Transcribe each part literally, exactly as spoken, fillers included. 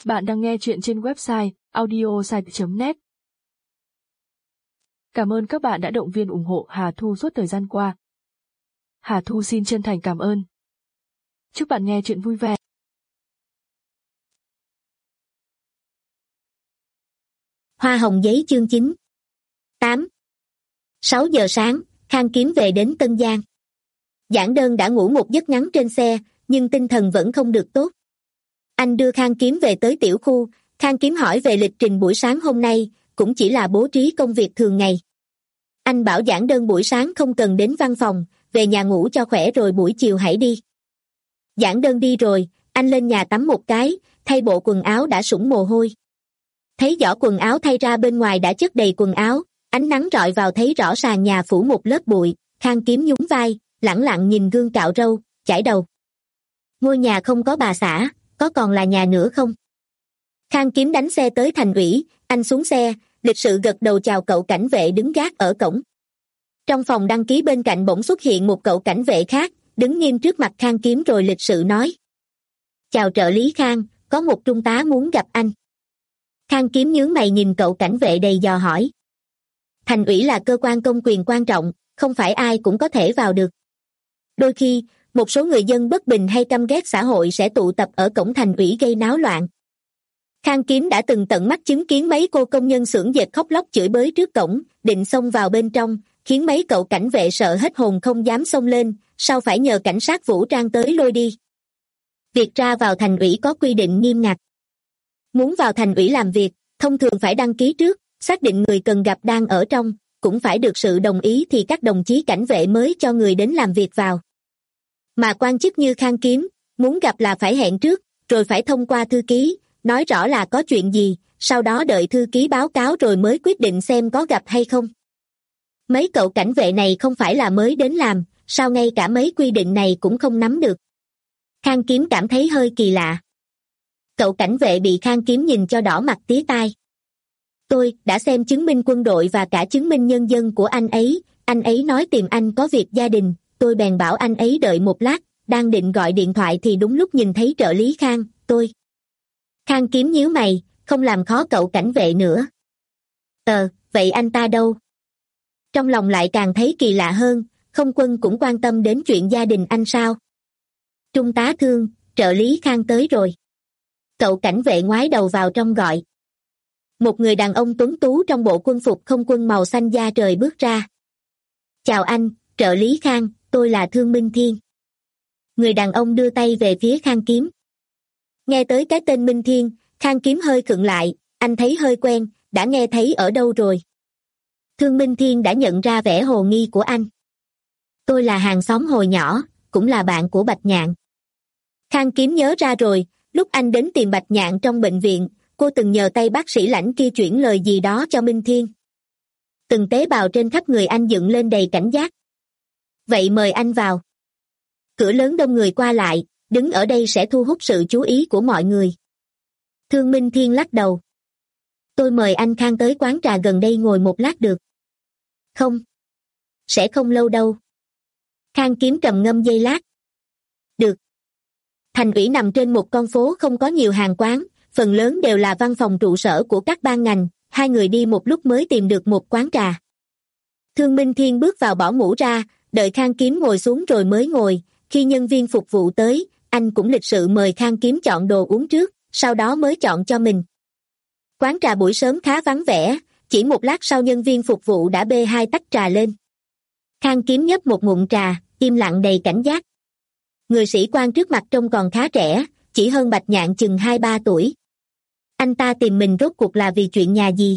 Bạn đang nghe chuyện trên website audiosite chấm net. Cảm ơn các bạn đã động viên ủng hộ Hà Thu suốt thời gian qua. Hà Thu xin chân thành cảm ơn. Chúc bạn nghe chuyện vui vẻ. Hoa hồng giấy chương chín. tám. sáu giờ sáng, Khang Kiếm về đến Tân Giang. Giản Đơn đã ngủ một giấc ngắn trên xe, nhưng tinh thần vẫn không được tốt. Anh đưa Khang Kiếm về tới tiểu khu, Khang Kiếm hỏi về lịch trình buổi sáng hôm nay, cũng chỉ là bố trí công việc thường ngày. Anh bảo Giản Đơn buổi sáng không cần đến văn phòng, về nhà ngủ cho khỏe rồi buổi chiều hãy đi. Giản Đơn đi rồi, anh lên nhà tắm một cái, thay bộ quần áo đã sũng mồ hôi. Thấy giỏ quần áo thay ra bên ngoài đã chất đầy quần áo, ánh nắng rọi vào thấy rõ sàn nhà phủ một lớp bụi, Khang Kiếm nhún vai, lẳng lặng nhìn gương cạo râu, chải đầu. Ngôi nhà không có bà xã, có còn là nhà nữa không? Khang Kiếm đánh xe tới thành ủy, anh xuống xe, lịch sự gật đầu chào cậu cảnh vệ đứng gác ở cổng. Trong phòng đăng ký bên cạnh bỗng xuất hiện một cậu cảnh vệ khác, đứng nghiêm trước mặt Khang Kiếm rồi lịch sự nói. Chào trợ lý Khang, có một trung tá muốn gặp anh. Khang Kiếm nhướng mày nhìn cậu cảnh vệ đầy dò hỏi. Thành ủy là cơ quan công quyền quan trọng, không phải ai cũng có thể vào được. Đôi khi, một số người dân bất bình hay căm ghét xã hội sẽ tụ tập ở cổng thành ủy gây náo loạn. Khang Kiếm đã từng tận mắt chứng kiến mấy cô công nhân xưởng dệt khóc lóc chửi bới trước cổng, định xông vào bên trong, khiến mấy cậu cảnh vệ sợ hết hồn không dám xông lên, sau phải nhờ cảnh sát vũ trang tới lôi đi. Việc ra vào thành ủy có quy định nghiêm ngặt. Muốn vào thành ủy làm việc, thông thường phải đăng ký trước, xác định người cần gặp đang ở trong, cũng phải được sự đồng ý thì các đồng chí cảnh vệ mới cho người đến làm việc vào. Mà quan chức như Khang Kiếm, muốn gặp là phải hẹn trước, rồi phải thông qua thư ký, nói rõ là có chuyện gì, sau đó đợi thư ký báo cáo rồi mới quyết định xem có gặp hay không. Mấy cậu cảnh vệ này không phải là mới đến làm, sao ngay cả mấy quy định này cũng không nắm được. Khang Kiếm cảm thấy hơi kỳ lạ. Cậu cảnh vệ bị Khang Kiếm nhìn cho đỏ mặt tía tai. Tôi đã xem chứng minh quân đội và cả chứng minh nhân dân của anh ấy, anh ấy nói tìm anh có việc gia đình, tôi bèn bảo anh ấy đợi một lát, đang định gọi điện thoại thì đúng lúc nhìn thấy trợ lý Khang, tôi. Khang Kiếm nhíu mày, không làm khó cậu cảnh vệ nữa. Ờ, vậy anh ta đâu? Trong lòng lại càng thấy kỳ lạ hơn, không quân cũng quan tâm đến chuyện gia đình anh sao? Trung tá Thương, trợ lý Khang tới rồi. Cậu cảnh vệ ngoái đầu vào trong gọi. Một người đàn ông tuấn tú trong bộ quân phục không quân màu xanh da trời bước ra. Chào anh, trợ lý Khang, tôi là Thương Minh Thiên. Người đàn ông đưa tay về phía Khang Kiếm. Nghe tới cái tên Minh Thiên, Khang Kiếm hơi khựng lại, anh thấy hơi quen, đã nghe thấy ở đâu rồi. Thương Minh Thiên đã nhận ra vẻ hồ nghi của anh. Tôi là hàng xóm hồi nhỏ, cũng là bạn của Bạch Nhạn. Khang Kiếm nhớ ra rồi, lúc anh đến tìm Bạch Nhạn trong bệnh viện, cô từng nhờ tay bác sĩ Lãnh kia chuyển lời gì đó cho Minh Thiên. Từng tế bào trên khắp người anh dựng lên đầy cảnh giác. Vậy mời anh vào. Cửa lớn đông người qua lại, đứng ở đây sẽ thu hút sự chú ý của mọi người. Thương Minh Thiên lắc đầu. Tôi mời anh Khang tới quán trà gần đây ngồi một lát được. Không. Sẽ không lâu đâu. Khang Kiếm trầm ngâm giây lát. Được. Thành ủy nằm trên một con phố không có nhiều hàng quán, phần lớn đều là văn phòng trụ sở của các ban ngành, hai người đi một lúc mới tìm được một quán trà. Thương Minh Thiên bước vào bỏ mũ ra, đợi Khang Kiếm ngồi xuống rồi mới ngồi, khi nhân viên phục vụ tới, anh cũng lịch sự mời Khang Kiếm chọn đồ uống trước, sau đó mới chọn cho mình. Quán trà buổi sớm khá vắng vẻ, chỉ một lát sau nhân viên phục vụ đã bê hai tách trà lên. Khang Kiếm nhấp một ngụm trà, im lặng đầy cảnh giác. Người sĩ quan trước mặt trông còn khá trẻ, chỉ hơn Bạch Nhạn chừng hai ba tuổi. Anh ta tìm mình rốt cuộc là vì chuyện nhà gì?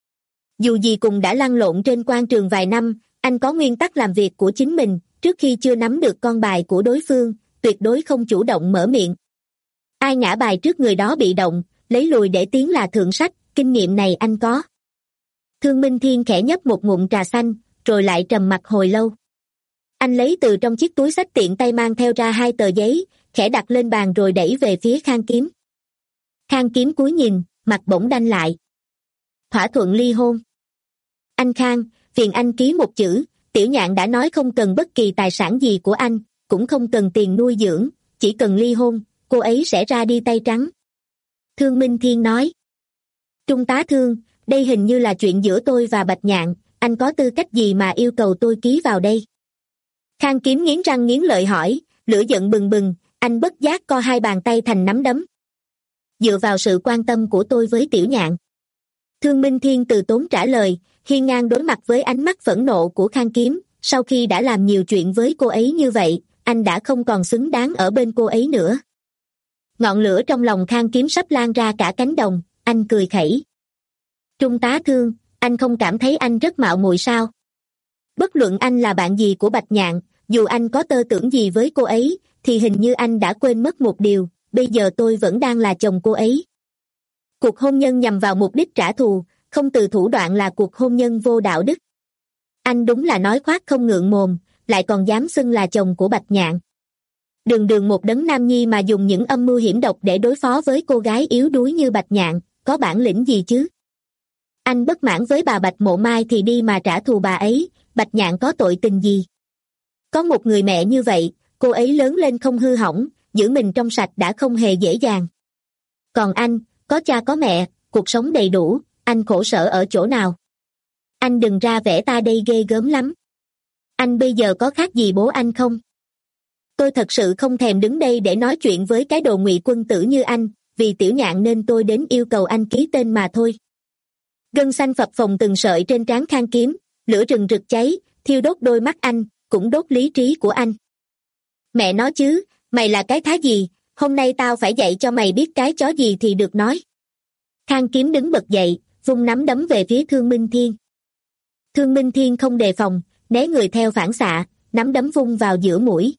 Dù gì cùng đã lăn lộn trên quan trường vài năm, anh có nguyên tắc làm việc của chính mình, trước khi chưa nắm được con bài của đối phương, tuyệt đối không chủ động mở miệng. Ai ngã bài trước người đó bị động, lấy lùi để tiến là thượng sách, kinh nghiệm này anh có. Thương Minh Thiên khẽ nhấp một ngụm trà xanh, rồi lại trầm mặc hồi lâu. Anh lấy từ trong chiếc túi xách tiện tay mang theo ra hai tờ giấy, khẽ đặt lên bàn rồi đẩy về phía Khang Kiếm. Khang Kiếm cúi nhìn, mặt bỗng đanh lại. Thỏa thuận ly hôn. Anh Khang, phiền anh ký một chữ, Tiểu Nhạn đã nói không cần bất kỳ tài sản gì của anh, cũng không cần tiền nuôi dưỡng, chỉ cần ly hôn, cô ấy sẽ ra đi tay trắng. Thương Minh Thiên nói. Trung tá Thương, đây hình như là chuyện giữa tôi và Bạch Nhạn, anh có tư cách gì mà yêu cầu tôi ký vào đây? Khang Kiếm nghiến răng nghiến lợi hỏi, lửa giận bừng bừng, anh bất giác co hai bàn tay thành nắm đấm. Dựa vào sự quan tâm của tôi với Tiểu Nhạn. Thương Minh Thiên từ tốn trả lời, hiên ngang đối mặt với ánh mắt phẫn nộ của Khang Kiếm, sau khi đã làm nhiều chuyện với cô ấy như vậy, anh đã không còn xứng đáng ở bên cô ấy nữa. Ngọn lửa trong lòng Khang Kiếm sắp lan ra cả cánh đồng, anh cười khẩy. Trung tá Thương, anh không cảm thấy anh rất mạo muội sao? Bất luận anh là bạn gì của Bạch Nhạn, dù anh có tơ tưởng gì với cô ấy, thì hình như anh đã quên mất một điều, bây giờ tôi vẫn đang là chồng cô ấy. Cuộc hôn nhân nhằm vào mục đích trả thù, không từ thủ đoạn là cuộc hôn nhân vô đạo đức. Anh đúng là nói khoác không ngượng mồm, lại còn dám xưng là chồng của Bạch Nhạn. Đường đường một đấng nam nhi mà dùng những âm mưu hiểm độc để đối phó với cô gái yếu đuối như Bạch Nhạn, có bản lĩnh gì chứ? Anh bất mãn với bà Bạch Mộ Mai thì đi mà trả thù bà ấy, Bạch Nhạn có tội tình gì? Có một người mẹ như vậy, cô ấy lớn lên không hư hỏng, giữ mình trong sạch đã không hề dễ dàng. Còn anh, có cha có mẹ, cuộc sống đầy đủ, anh khổ sở ở chỗ nào? Anh đừng ra vẻ ta đây ghê gớm lắm. Anh bây giờ có khác gì bố anh không? Tôi thật sự không thèm đứng đây để nói chuyện với cái đồ ngụy quân tử như anh, vì Tiểu Nhạn nên tôi đến yêu cầu anh ký tên mà thôi. Gân xanh phập phồng từng sợi trên trán Khang Kiếm, lửa rừng rực cháy, thiêu đốt đôi mắt anh, cũng đốt lý trí của anh. Mẹ nói chứ, mày là cái thá gì, hôm nay tao phải dạy cho mày biết cái chó gì thì được nói. Khang Kiếm đứng bật dậy, vung nắm đấm về phía Thương Minh Thiên. Thương Minh Thiên không đề phòng, né người theo phản xạ, nắm đấm vung vào giữa mũi.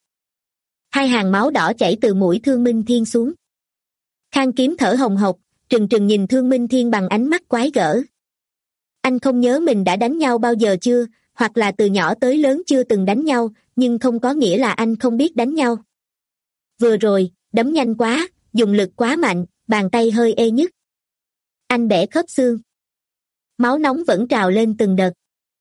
Hai hàng máu đỏ chảy từ mũi Thương Minh Thiên xuống. Khang Kiếm thở hồng hộc, trừng trừng nhìn Thương Minh Thiên bằng ánh mắt quái gở. Anh không nhớ mình đã đánh nhau bao giờ chưa, hoặc là từ nhỏ tới lớn chưa từng đánh nhau, nhưng không có nghĩa là anh không biết đánh nhau. Vừa rồi, đấm nhanh quá, dùng lực quá mạnh, bàn tay hơi ê nhức. Anh bẻ khớp xương. Máu nóng vẫn trào lên từng đợt.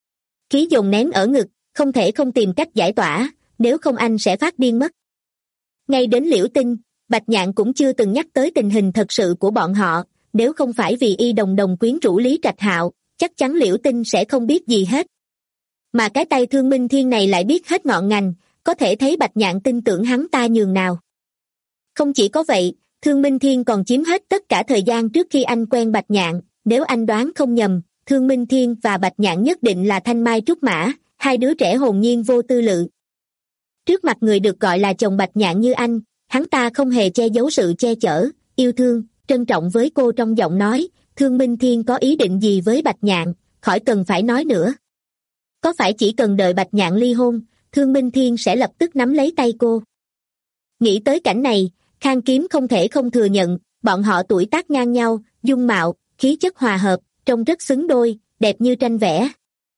Khí dồn nén ở ngực, không thể không tìm cách giải tỏa, nếu không anh sẽ phát điên mất. Ngay đến Liễu Tinh, Bạch Nhạn cũng chưa từng nhắc tới tình hình thật sự của bọn họ, nếu không phải vì y đồng đồng quyến rũ Lý Trạch Hạo, chắc chắn Liễu Tinh sẽ không biết gì hết. Mà cái tay Thương Minh Thiên này lại biết hết ngọn ngành, có thể thấy Bạch Nhạn tin tưởng hắn ta nhường nào. Không chỉ có vậy, Thương Minh Thiên còn chiếm hết tất cả thời gian trước khi anh quen Bạch Nhạn, nếu anh đoán không nhầm, Thương Minh Thiên và Bạch Nhạn nhất định là thanh mai trúc mã, hai đứa trẻ hồn nhiên vô tư lự. Trước mặt người được gọi là chồng Bạch Nhạn như anh, hắn ta không hề che giấu sự che chở, yêu thương, trân trọng với cô trong giọng nói, Thương Minh Thiên có ý định gì với Bạch Nhạn, khỏi cần phải nói nữa. Có phải chỉ cần đợi Bạch Nhạn ly hôn, Thương Minh Thiên sẽ lập tức nắm lấy tay cô? Nghĩ tới cảnh này, Khang Kiếm không thể không thừa nhận, bọn họ tuổi tác ngang nhau, dung mạo, khí chất hòa hợp, trông rất xứng đôi, đẹp như tranh vẽ.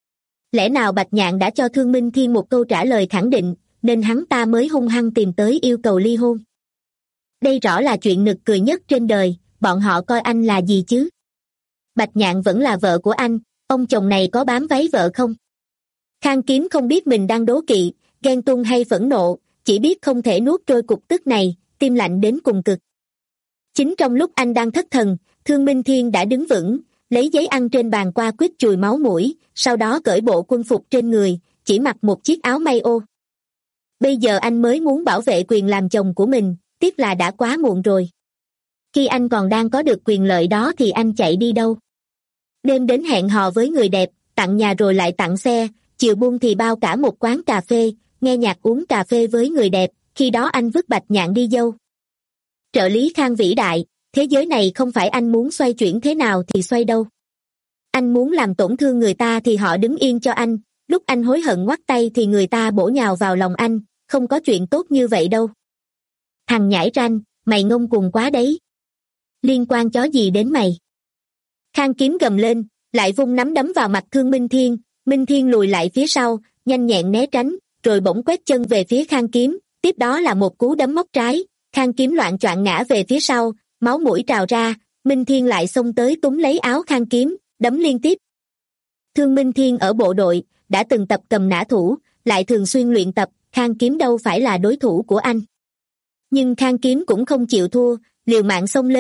Lẽ nào Bạch Nhạn đã cho Thương Minh Thiên một câu trả lời khẳng định, nên hắn ta mới hung hăng tìm tới yêu cầu ly hôn? Đây rõ là chuyện nực cười nhất trên đời, bọn họ coi anh là gì chứ? Bạch Nhạn vẫn là vợ của anh, ông chồng này có bám váy vợ không? Khang Kiếm không biết mình đang đố kỵ, ghen tuông hay phẫn nộ, chỉ biết không thể nuốt trôi cục tức này, tim lạnh đến cùng cực. Chính trong lúc anh đang thất thần, Thương Minh Thiên đã đứng vững, lấy giấy ăn trên bàn qua quýt chùi máu mũi, sau đó cởi bộ quân phục trên người, chỉ mặc một chiếc áo may ô. Bây giờ anh mới muốn bảo vệ quyền làm chồng của mình, tiếc là đã quá muộn rồi. Khi anh còn đang có được quyền lợi đó thì anh chạy đi đâu? Đêm đến hẹn hò với người đẹp, tặng nhà rồi lại tặng xe, chiều buông thì bao cả một quán cà phê, nghe nhạc uống cà phê với người đẹp, khi đó anh vứt Bạch Nhạn đi dâu. Trợ lý Khang vĩ đại, thế giới này không phải anh muốn xoay chuyển thế nào thì xoay đâu. Anh muốn làm tổn thương người ta thì họ đứng yên cho anh, lúc anh hối hận ngoắt tay thì người ta bổ nhào vào lòng anh, không có chuyện tốt như vậy đâu. Thằng nhãi ranh, mày ngông cuồng quá đấy. Liên quan chó gì đến mày? Khang Kiếm gầm lên, lại vung nắm đấm vào mặt Thương Minh Thiên, Minh Thiên lùi lại phía sau, nhanh nhẹn né tránh, rồi bỗng quét chân về phía Khang Kiếm, tiếp đó là một cú đấm móc trái, Khang Kiếm loạng choạng ngã về phía sau, máu mũi trào ra, Minh Thiên lại xông tới túm lấy áo Khang Kiếm, đấm liên tiếp. Thương Minh Thiên ở bộ đội, đã từng tập cầm nã thủ, lại thường xuyên luyện tập, Khang Kiếm đâu phải là đối thủ của anh. Nhưng Khang Kiếm cũng không chịu thua, liều mạng xông lên,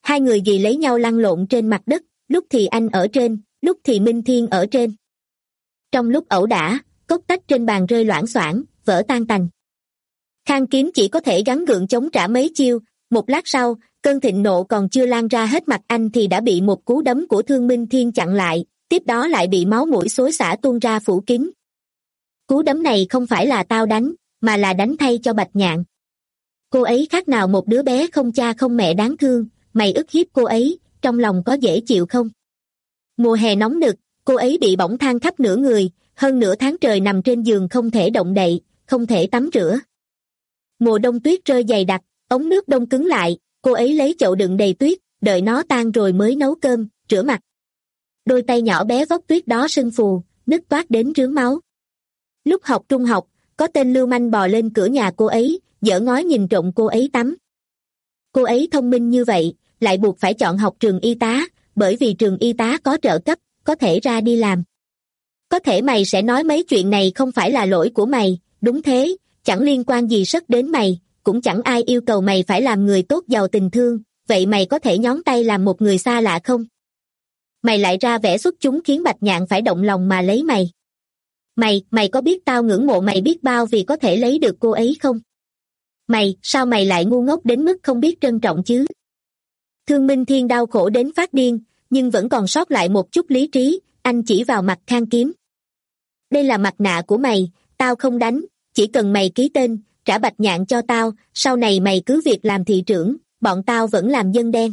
Hai người ghi lấy nhau lăn lộn trên mặt đất, lúc thì anh ở trên, lúc thì Minh Thiên ở trên. Trong lúc ẩu đả, cốc tách trên bàn rơi loảng xoảng, vỡ tan tành. Khang Kiếm chỉ có thể gắng gượng chống trả mấy chiêu, một lát sau, cơn thịnh nộ còn chưa lan ra hết mặt anh thì đã bị một cú đấm của Thương Minh Thiên chặn lại, tiếp đó lại bị máu mũi xối xả tuôn ra phủ kín. Cú đấm này không phải là tao đánh, mà là đánh thay cho Bạch Nhạn. Cô ấy khác nào một đứa bé không cha không mẹ đáng thương, mày ức hiếp cô ấy, trong lòng có dễ chịu không? Mùa hè nóng nực, cô ấy bị bỏng than khắp nửa người, hơn nửa tháng trời nằm trên giường không thể động đậy, không thể tắm rửa. Mùa đông tuyết rơi dày đặc, ống nước đông cứng lại, cô ấy lấy chậu đựng đầy tuyết, đợi nó tan rồi mới nấu cơm, rửa mặt. Đôi tay nhỏ bé vóc tuyết đó sưng phù, nứt toát đến rướm máu. Lúc học trung học, có tên lưu manh bò lên cửa nhà cô ấy, giở ngói nhìn trộm cô ấy tắm. Cô ấy thông minh như vậy, lại buộc phải chọn học trường y tá, bởi vì trường y tá có trợ cấp, có thể ra đi làm. Có thể mày sẽ nói mấy chuyện này không phải là lỗi của mày, đúng thế, chẳng liên quan gì sất đến mày, cũng chẳng ai yêu cầu mày phải làm người tốt giàu tình thương, vậy mày có thể nhón tay làm một người xa lạ không? Mày lại ra vẻ xuất chúng khiến Bạch Nhạn phải động lòng mà lấy mày. Mày, mày có biết tao ngưỡng mộ mày biết bao vì có thể lấy được cô ấy không? Mày, sao mày lại ngu ngốc đến mức không biết trân trọng chứ? Thương Minh Thiên đau khổ đến phát điên, nhưng vẫn còn sót lại một chút lý trí, anh chỉ vào mặt Khang Kiếm. Đây là mặt nạ của mày, tao không đánh, chỉ cần mày ký tên, trả Bạch Nhạn cho tao, sau này mày cứ việc làm thị trưởng, bọn tao vẫn làm dân đen.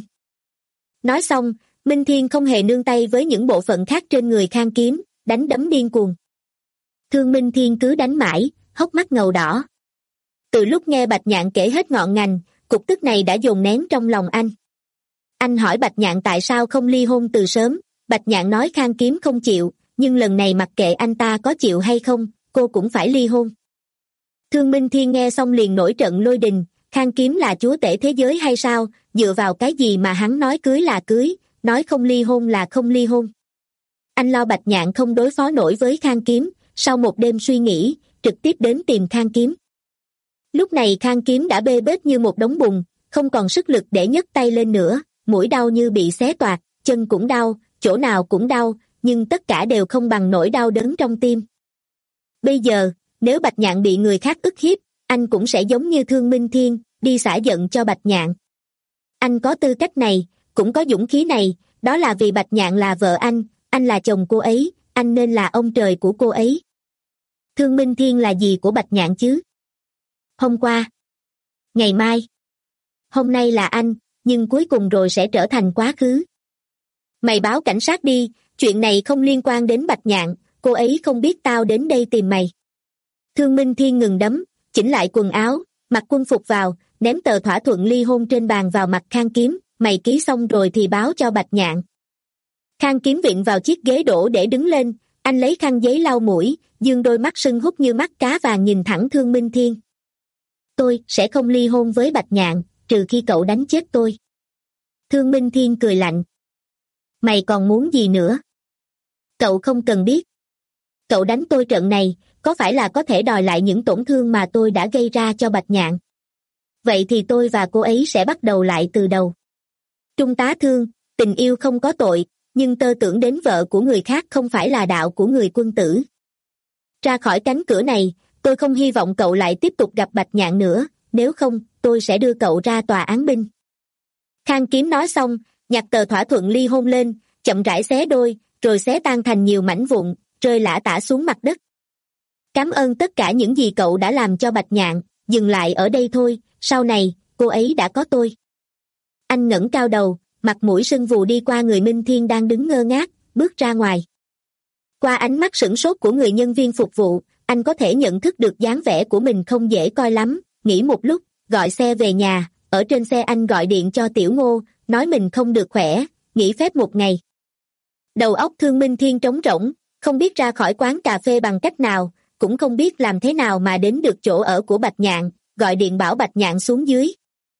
Nói xong, Minh Thiên không hề nương tay với những bộ phận khác trên người Khang Kiếm, đánh đấm điên cuồng. Thương Minh Thiên cứ đánh mãi, hốc mắt ngầu đỏ. Từ lúc nghe Bạch Nhạn kể hết ngọn ngành, cục tức này đã dồn nén trong lòng anh. Anh hỏi Bạch Nhạn tại sao không ly hôn từ sớm, Bạch Nhạn nói Khang Kiếm không chịu, nhưng lần này mặc kệ anh ta có chịu hay không, cô cũng phải ly hôn. Thương Minh Thiên nghe xong liền nổi trận lôi đình, Khang Kiếm là chúa tể thế giới hay sao, dựa vào cái gì mà hắn nói cưới là cưới, nói không ly hôn là không ly hôn. Anh lo Bạch Nhạn không đối phó nổi với Khang Kiếm, sau một đêm suy nghĩ, trực tiếp đến tìm Khang Kiếm. Lúc này Khang Kiếm đã bê bết như một đống bùn, không còn sức lực để nhấc tay lên nữa, mũi đau như bị xé toạc, chân cũng đau, chỗ nào cũng đau, nhưng tất cả đều không bằng nỗi đau đớn trong tim. Bây giờ, nếu Bạch Nhạn bị người khác ức hiếp, anh cũng sẽ giống như Thương Minh Thiên, đi xả giận cho Bạch Nhạn. Anh có tư cách này, cũng có dũng khí này, đó là vì Bạch Nhạn là vợ anh, anh là chồng cô ấy, anh nên là ông trời của cô ấy. Thương Minh Thiên là gì của Bạch Nhạn chứ? Hôm qua, ngày mai, hôm nay là anh, nhưng cuối cùng rồi sẽ trở thành quá khứ. Mày báo cảnh sát đi, chuyện này không liên quan đến Bạch Nhạn, cô ấy không biết tao đến đây tìm mày. Thương Minh Thiên ngừng đấm, chỉnh lại quần áo, mặc quân phục vào, ném tờ thỏa thuận ly hôn trên bàn vào mặt Khang Kiếm, mày ký xong rồi thì báo cho Bạch Nhạn. Khang Kiếm vịn vào chiếc ghế đổ để đứng lên, anh lấy khăn giấy lau mũi, dương đôi mắt sưng húp như mắt cá vàng nhìn thẳng Thương Minh Thiên. Tôi sẽ không ly hôn với Bạch Nhạn, trừ khi cậu đánh chết tôi. Thương Minh Thiên cười lạnh. Mày còn muốn gì nữa? Cậu không cần biết. Cậu đánh tôi trận này, có phải là có thể đòi lại những tổn thương mà tôi đã gây ra cho Bạch Nhạn? Vậy thì tôi và cô ấy sẽ bắt đầu lại từ đầu. Trung tá Thương, tình yêu không có tội, nhưng tơ tưởng đến vợ của người khác không phải là đạo của người quân tử. Ra khỏi cánh cửa này, tôi không hy vọng cậu lại tiếp tục gặp Bạch Nhạn nữa, nếu không, tôi sẽ đưa cậu ra tòa án binh. Khang Kiếm nói xong, nhặt tờ thỏa thuận ly hôn lên, chậm rãi xé đôi, rồi xé tan thành nhiều mảnh vụn, rơi lả tả xuống mặt đất. Cảm ơn tất cả những gì cậu đã làm cho Bạch Nhạn, dừng lại ở đây thôi, sau này, cô ấy đã có tôi. Anh ngẩng cao đầu, mặt mũi sưng vù đi qua người Minh Thiên đang đứng ngơ ngác, bước ra ngoài. Qua ánh mắt sửng sốt của người nhân viên phục vụ, anh có thể nhận thức được dáng vẻ của mình không dễ coi lắm, nghĩ một lúc, gọi xe về nhà, ở trên xe anh gọi điện cho Tiểu Ngô, nói mình không được khỏe, nghỉ phép một ngày. Đầu óc Thương Minh Thiên trống rỗng, không biết ra khỏi quán cà phê bằng cách nào, cũng không biết làm thế nào mà đến được chỗ ở của Bạch Nhạn, gọi điện bảo Bạch Nhạn xuống dưới.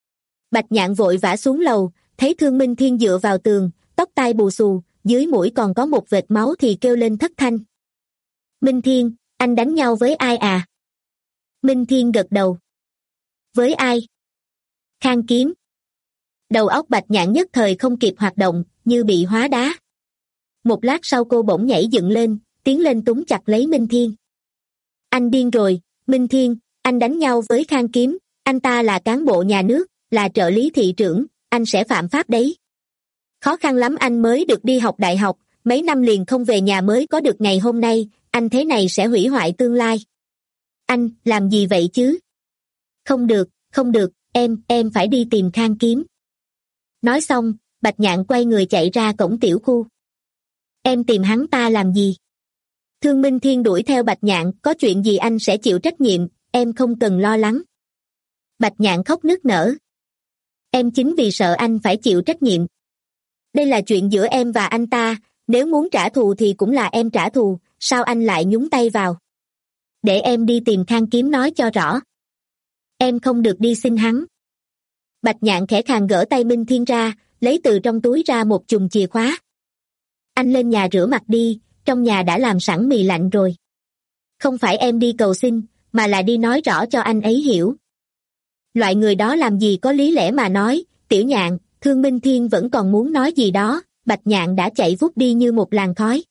Bạch Nhạn vội vã xuống lầu, thấy Thương Minh Thiên dựa vào tường, tóc tai bù xù, dưới mũi còn có một vệt máu thì kêu lên thất thanh. Minh Thiên, anh đánh nhau với ai à? Minh Thiên gật đầu. Với ai? Khang Kiếm. Đầu óc Bạch Nhạn nhất thời không kịp hoạt động, như bị hóa đá. Một lát sau cô bỗng nhảy dựng lên, tiến lên túm chặt lấy Minh Thiên. Anh điên rồi, Minh Thiên, anh đánh nhau với Khang Kiếm, anh ta là cán bộ nhà nước, là trợ lý thị trưởng, anh sẽ phạm pháp đấy. Khó khăn lắm anh mới được đi học đại học, mấy năm liền không về nhà mới có được ngày hôm nay, anh thế này sẽ hủy hoại tương lai. Anh, làm gì vậy chứ? Không được, không được, em, em phải đi tìm Khang Kiếm. Nói xong, Bạch Nhạn quay người chạy ra cổng tiểu khu. Em tìm hắn ta làm gì? Thương Minh Thiên đuổi theo Bạch Nhạn, có chuyện gì anh sẽ chịu trách nhiệm, em không cần lo lắng. Bạch Nhạn khóc nức nở. Em chính vì sợ anh phải chịu trách nhiệm. Đây là chuyện giữa em và anh ta, nếu muốn trả thù thì cũng là em trả thù, sao anh lại nhúng tay vào? Để em đi tìm Khang Kiếm nói cho rõ. Em không được đi xin hắn. Bạch Nhạn khẽ khàng gỡ tay Minh Thiên ra, lấy từ trong túi ra một chùm chìa khóa. Anh lên nhà rửa mặt đi, trong nhà đã làm sẵn mì lạnh rồi. Không phải em đi cầu xin, mà là đi nói rõ cho anh ấy hiểu. Loại người đó làm gì có lý lẽ mà nói, Tiểu Nhạn, Thương Minh Thiên vẫn còn muốn nói gì đó, Bạch Nhạn đã chạy vút đi như một làn khói.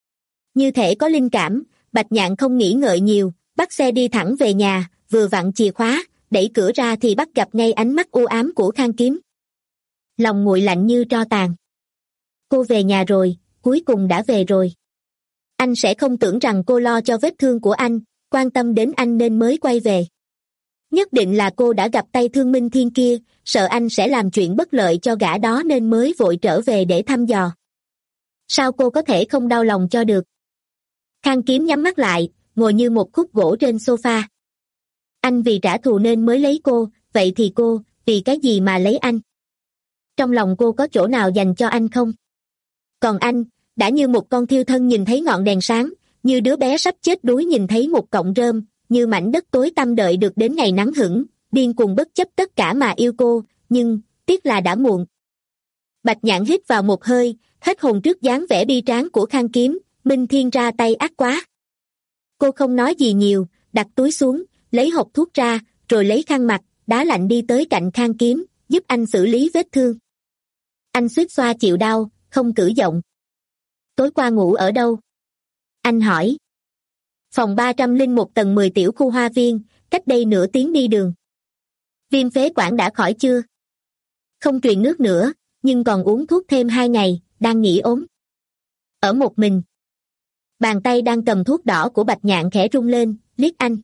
Như thể có linh cảm, Bạch Nhạn không nghĩ ngợi nhiều, bắt xe đi thẳng về nhà, vừa vặn chìa khóa, đẩy cửa ra thì bắt gặp ngay ánh mắt u ám của Khang Kiếm. Lòng nguội lạnh như tro tàn. Cô về nhà rồi, cuối cùng đã về rồi. Anh sẽ không tưởng rằng cô lo cho vết thương của anh, quan tâm đến anh nên mới quay về. Nhất định là cô đã gặp tay Thương Minh Thiên kia, sợ anh sẽ làm chuyện bất lợi cho gã đó nên mới vội trở về để thăm dò. Sao cô có thể không đau lòng cho được? Khang Kiếm nhắm mắt lại, ngồi như một khúc gỗ trên sofa. Anh vì trả thù nên mới lấy cô, vậy thì cô, vì cái gì mà lấy anh? Trong lòng cô có chỗ nào dành cho anh không? Còn anh, đã như một con thiêu thân nhìn thấy ngọn đèn sáng, như đứa bé sắp chết đuối nhìn thấy một cọng rơm, như mảnh đất tối tăm đợi được đến ngày nắng hửng, điên cuồng bất chấp tất cả mà yêu cô, nhưng, tiếc là đã muộn. Bạch Nhạn hít vào một hơi, hết hồn trước dáng vẻ bi tráng của Khang Kiếm, Minh Thiên ra tay ác quá. Cô không nói gì nhiều, đặt túi xuống, lấy hộp thuốc ra, rồi lấy khăn mặt, đá lạnh đi tới cạnh Khang Kiếm, giúp anh xử lý vết thương. Anh suýt xoa chịu đau, không cử giọng. Tối qua ngủ ở đâu? Anh hỏi. Phòng ba trăm lẻ một tầng mười tiểu khu Hoa Viên, cách đây nửa tiếng đi đường. Viêm phế quản đã khỏi chưa? Không truyền nước nữa, nhưng còn uống thuốc thêm hai ngày, đang nghỉ ốm. Ở một mình. Bàn tay đang cầm thuốc đỏ của Bạch Nhạn khẽ rung lên, liếc anh.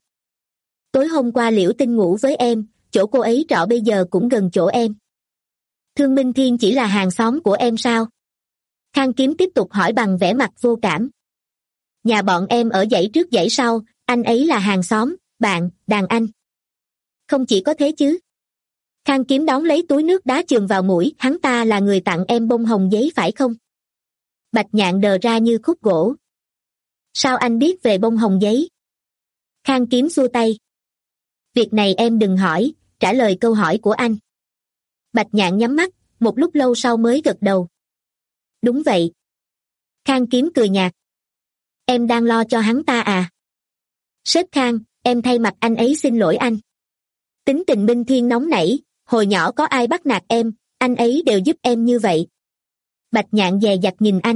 Tối hôm qua Liễu Tinh ngủ với em, chỗ cô ấy trọ bây giờ cũng gần chỗ em. Thương Minh Thiên chỉ là hàng xóm của em sao? Khang Kiếm tiếp tục hỏi bằng vẻ mặt vô cảm. Nhà bọn em ở dãy trước dãy sau, anh ấy là hàng xóm, bạn, đàn anh. Không chỉ có thế chứ. Khang Kiếm đón lấy túi nước đá chườm vào mũi, hắn ta là người tặng em bông hồng giấy phải không? Bạch Nhạn đờ ra như khúc gỗ. Sao anh biết về bông hồng giấy? Khang Kiếm xua tay. Việc này em đừng hỏi, trả lời câu hỏi của anh. Bạch Nhạn nhắm mắt, một lúc lâu sau mới gật đầu. Đúng vậy. Khang Kiếm cười nhạt. Em đang lo cho hắn ta à? Sếp Khang, em thay mặt anh ấy xin lỗi anh. Tính tình Minh Thiên nóng nảy, hồi nhỏ có ai bắt nạt em, anh ấy đều giúp em như vậy. Bạch Nhạn dè dặt nhìn anh.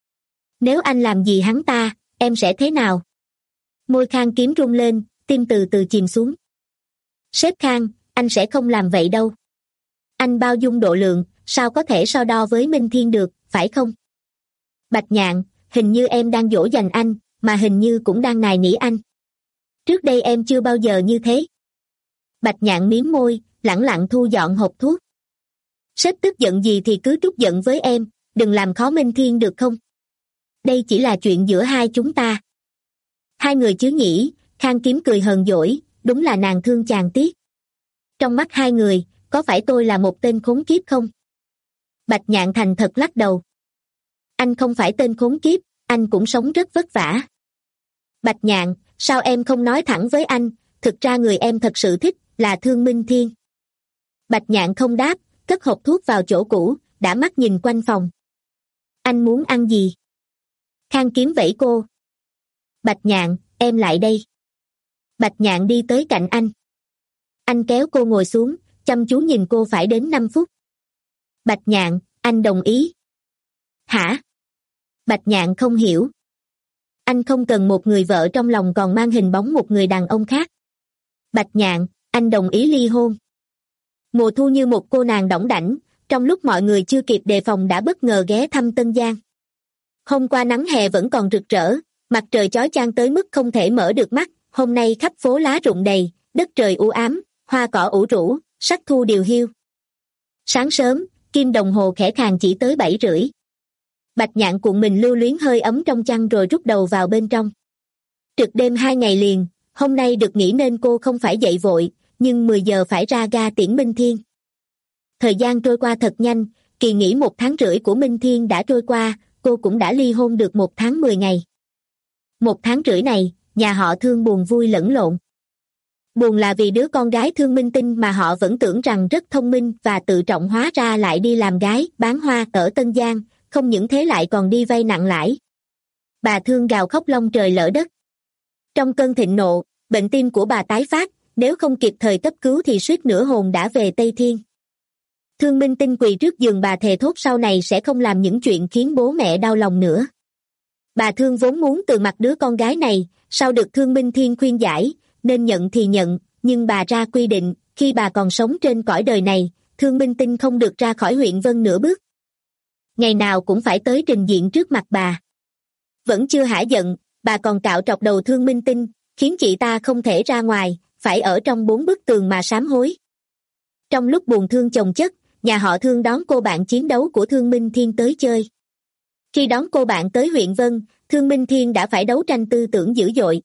Nếu anh làm gì hắn ta, em sẽ thế nào? Môi Khang Kiếm rung lên, tim từ từ chìm xuống. Sếp Khang, anh sẽ không làm vậy đâu. Anh bao dung độ lượng, sao có thể so đo với Minh Thiên được, phải không? Bạch Nhạn, hình như em đang dỗ dành anh, mà hình như cũng đang nài nỉ anh. Trước đây em chưa bao giờ như thế. Bạch Nhạn miếm môi, lẳng lặng thu dọn hộp thuốc. Sếp tức giận gì thì cứ trút giận với em, đừng làm khó Minh Thiên được không? Đây chỉ là chuyện giữa hai chúng ta. Hai người chứ nhỉ? Khang Kiếm cười hờn dỗi, đúng là nàng thương chàng tiếc. Trong mắt hai người, có phải tôi là một tên khốn kiếp không? Bạch Nhạn thành thật lắc đầu. Anh không phải tên khốn kiếp, anh cũng sống rất vất vả. Bạch Nhạn, sao em không nói thẳng với anh, thực ra người em thật sự thích là Thương Minh Thiên. Bạch Nhạn không đáp, cất hộp thuốc vào chỗ cũ, đã mắt nhìn quanh phòng. Anh muốn ăn gì? Khang Kiếm vẫy cô. Bạch Nhạn, em lại đây. Bạch Nhạn đi tới cạnh anh. Anh kéo cô ngồi xuống, chăm chú nhìn cô phải đến năm phút. Bạch Nhạn, anh đồng ý. Hả? Bạch Nhạn không hiểu. Anh không cần một người vợ trong lòng còn mang hình bóng một người đàn ông khác. Bạch Nhạn, anh đồng ý ly hôn. Mùa thu như một cô nàng đỏng đảnh, trong lúc mọi người chưa kịp đề phòng đã bất ngờ ghé thăm Tân Giang. Hôm qua nắng hè vẫn còn rực rỡ, mặt trời chói chang tới mức không thể mở được mắt, hôm nay khắp phố lá rụng đầy, đất trời u ám, hoa cỏ ủ rũ, sắc thu điều hiu. Sáng sớm, kim đồng hồ khẽ khàng chỉ tới bảy rưỡi. Bạch Nhạn cuộn mình lưu luyến hơi ấm trong chăn rồi rút đầu vào bên trong. Trực đêm hai ngày liền, hôm nay được nghỉ nên cô không phải dậy vội, nhưng mười giờ phải ra ga tiễn Minh Thiên. Thời gian trôi qua thật nhanh, kỳ nghỉ một tháng rưỡi của Minh Thiên đã trôi qua, cô cũng đã ly hôn được một tháng mười ngày. Một tháng rưỡi này, nhà họ Thương buồn vui lẫn lộn. Buồn là vì đứa con gái Thương Minh Tinh mà họ vẫn tưởng rằng rất thông minh và tự trọng hóa ra lại đi làm gái, bán hoa ở Tân Giang, không những thế lại còn đi vay nặng lãi. Bà Thương gào khóc long trời lỡ đất. Trong cơn thịnh nộ, bệnh tim của bà tái phát, nếu không kịp thời cấp cứu thì suýt nửa hồn đã về Tây Thiên. Thương Minh Tinh quỳ trước giường bà thề thốt sau này sẽ không làm những chuyện khiến bố mẹ đau lòng nữa. Bà Thương vốn muốn từ mặt đứa con gái này, sau được Thương Minh Thiên khuyên giải, nên nhận thì nhận, nhưng bà ra quy định, khi bà còn sống trên cõi đời này, Thương Minh Tinh không được ra khỏi huyện Vân nửa bước. Ngày nào cũng phải tới trình diện trước mặt bà. Vẫn chưa hả giận, bà còn cạo trọc đầu Thương Minh Tinh, khiến chị ta không thể ra ngoài, phải ở trong bốn bức tường mà sám hối. Trong lúc buồn thương chồng chất, nhà họ Thương đón cô bạn chiến đấu của Thương Minh Thiên tới chơi. Khi đón cô bạn tới huyện Vân, Thương Minh Thiên đã phải đấu tranh tư tưởng dữ dội.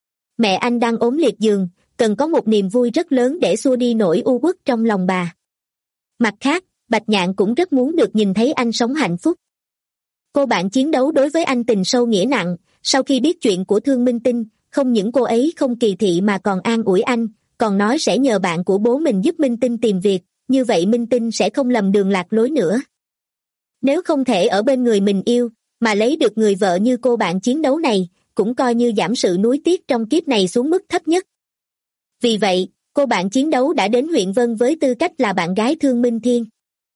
Mẹ anh đang ốm liệt giường, cần có một niềm vui rất lớn để xua đi nỗi u uất trong lòng bà. Mặt khác, Bạch Nhạn cũng rất muốn được nhìn thấy anh sống hạnh phúc. Cô bạn chiến đấu đối với anh tình sâu nghĩa nặng, sau khi biết chuyện của Thương Minh Tinh, không những cô ấy không kỳ thị mà còn an ủi anh, còn nói sẽ nhờ bạn của bố mình giúp Minh Tinh tìm việc, như vậy Minh Tinh sẽ không lầm đường lạc lối nữa. Nếu không thể ở bên người mình yêu, mà lấy được người vợ như cô bạn chiến đấu này, cũng coi như giảm sự nuối tiếc trong kiếp này xuống mức thấp nhất. Vì vậy, cô bạn chiến đấu đã đến huyện Vân với tư cách là bạn gái Thương Minh Thiên.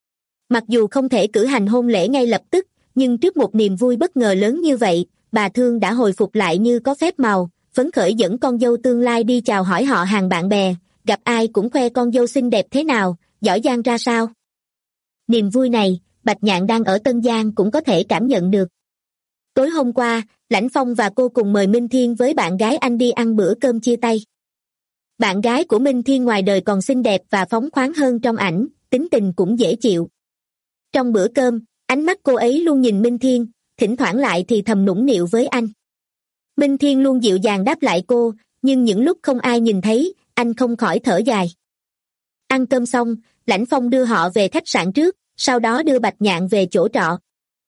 Mặc dù không thể cử hành hôn lễ ngay lập tức, nhưng trước một niềm vui bất ngờ lớn như vậy, bà Thương đã hồi phục lại như có phép màu, phấn khởi dẫn con dâu tương lai đi chào hỏi họ hàng bạn bè, gặp ai cũng khoe con dâu xinh đẹp thế nào, giỏi giang ra sao. Niềm vui này, Bạch Nhạn đang ở Tân Giang cũng có thể cảm nhận được. Tối hôm qua, Lãnh Phong và cô cùng mời Minh Thiên với bạn gái anh đi ăn bữa cơm chia tay. Bạn gái của Minh Thiên ngoài đời còn xinh đẹp và phóng khoáng hơn trong ảnh, tính tình cũng dễ chịu. Trong bữa cơm, ánh mắt cô ấy luôn nhìn Minh Thiên, thỉnh thoảng lại thì thầm nũng nịu với anh. Minh Thiên luôn dịu dàng đáp lại cô, nhưng những lúc không ai nhìn thấy, anh không khỏi thở dài. Ăn cơm xong, Lãnh Phong đưa họ về khách sạn trước, sau đó đưa Bạch Nhạn về chỗ trọ.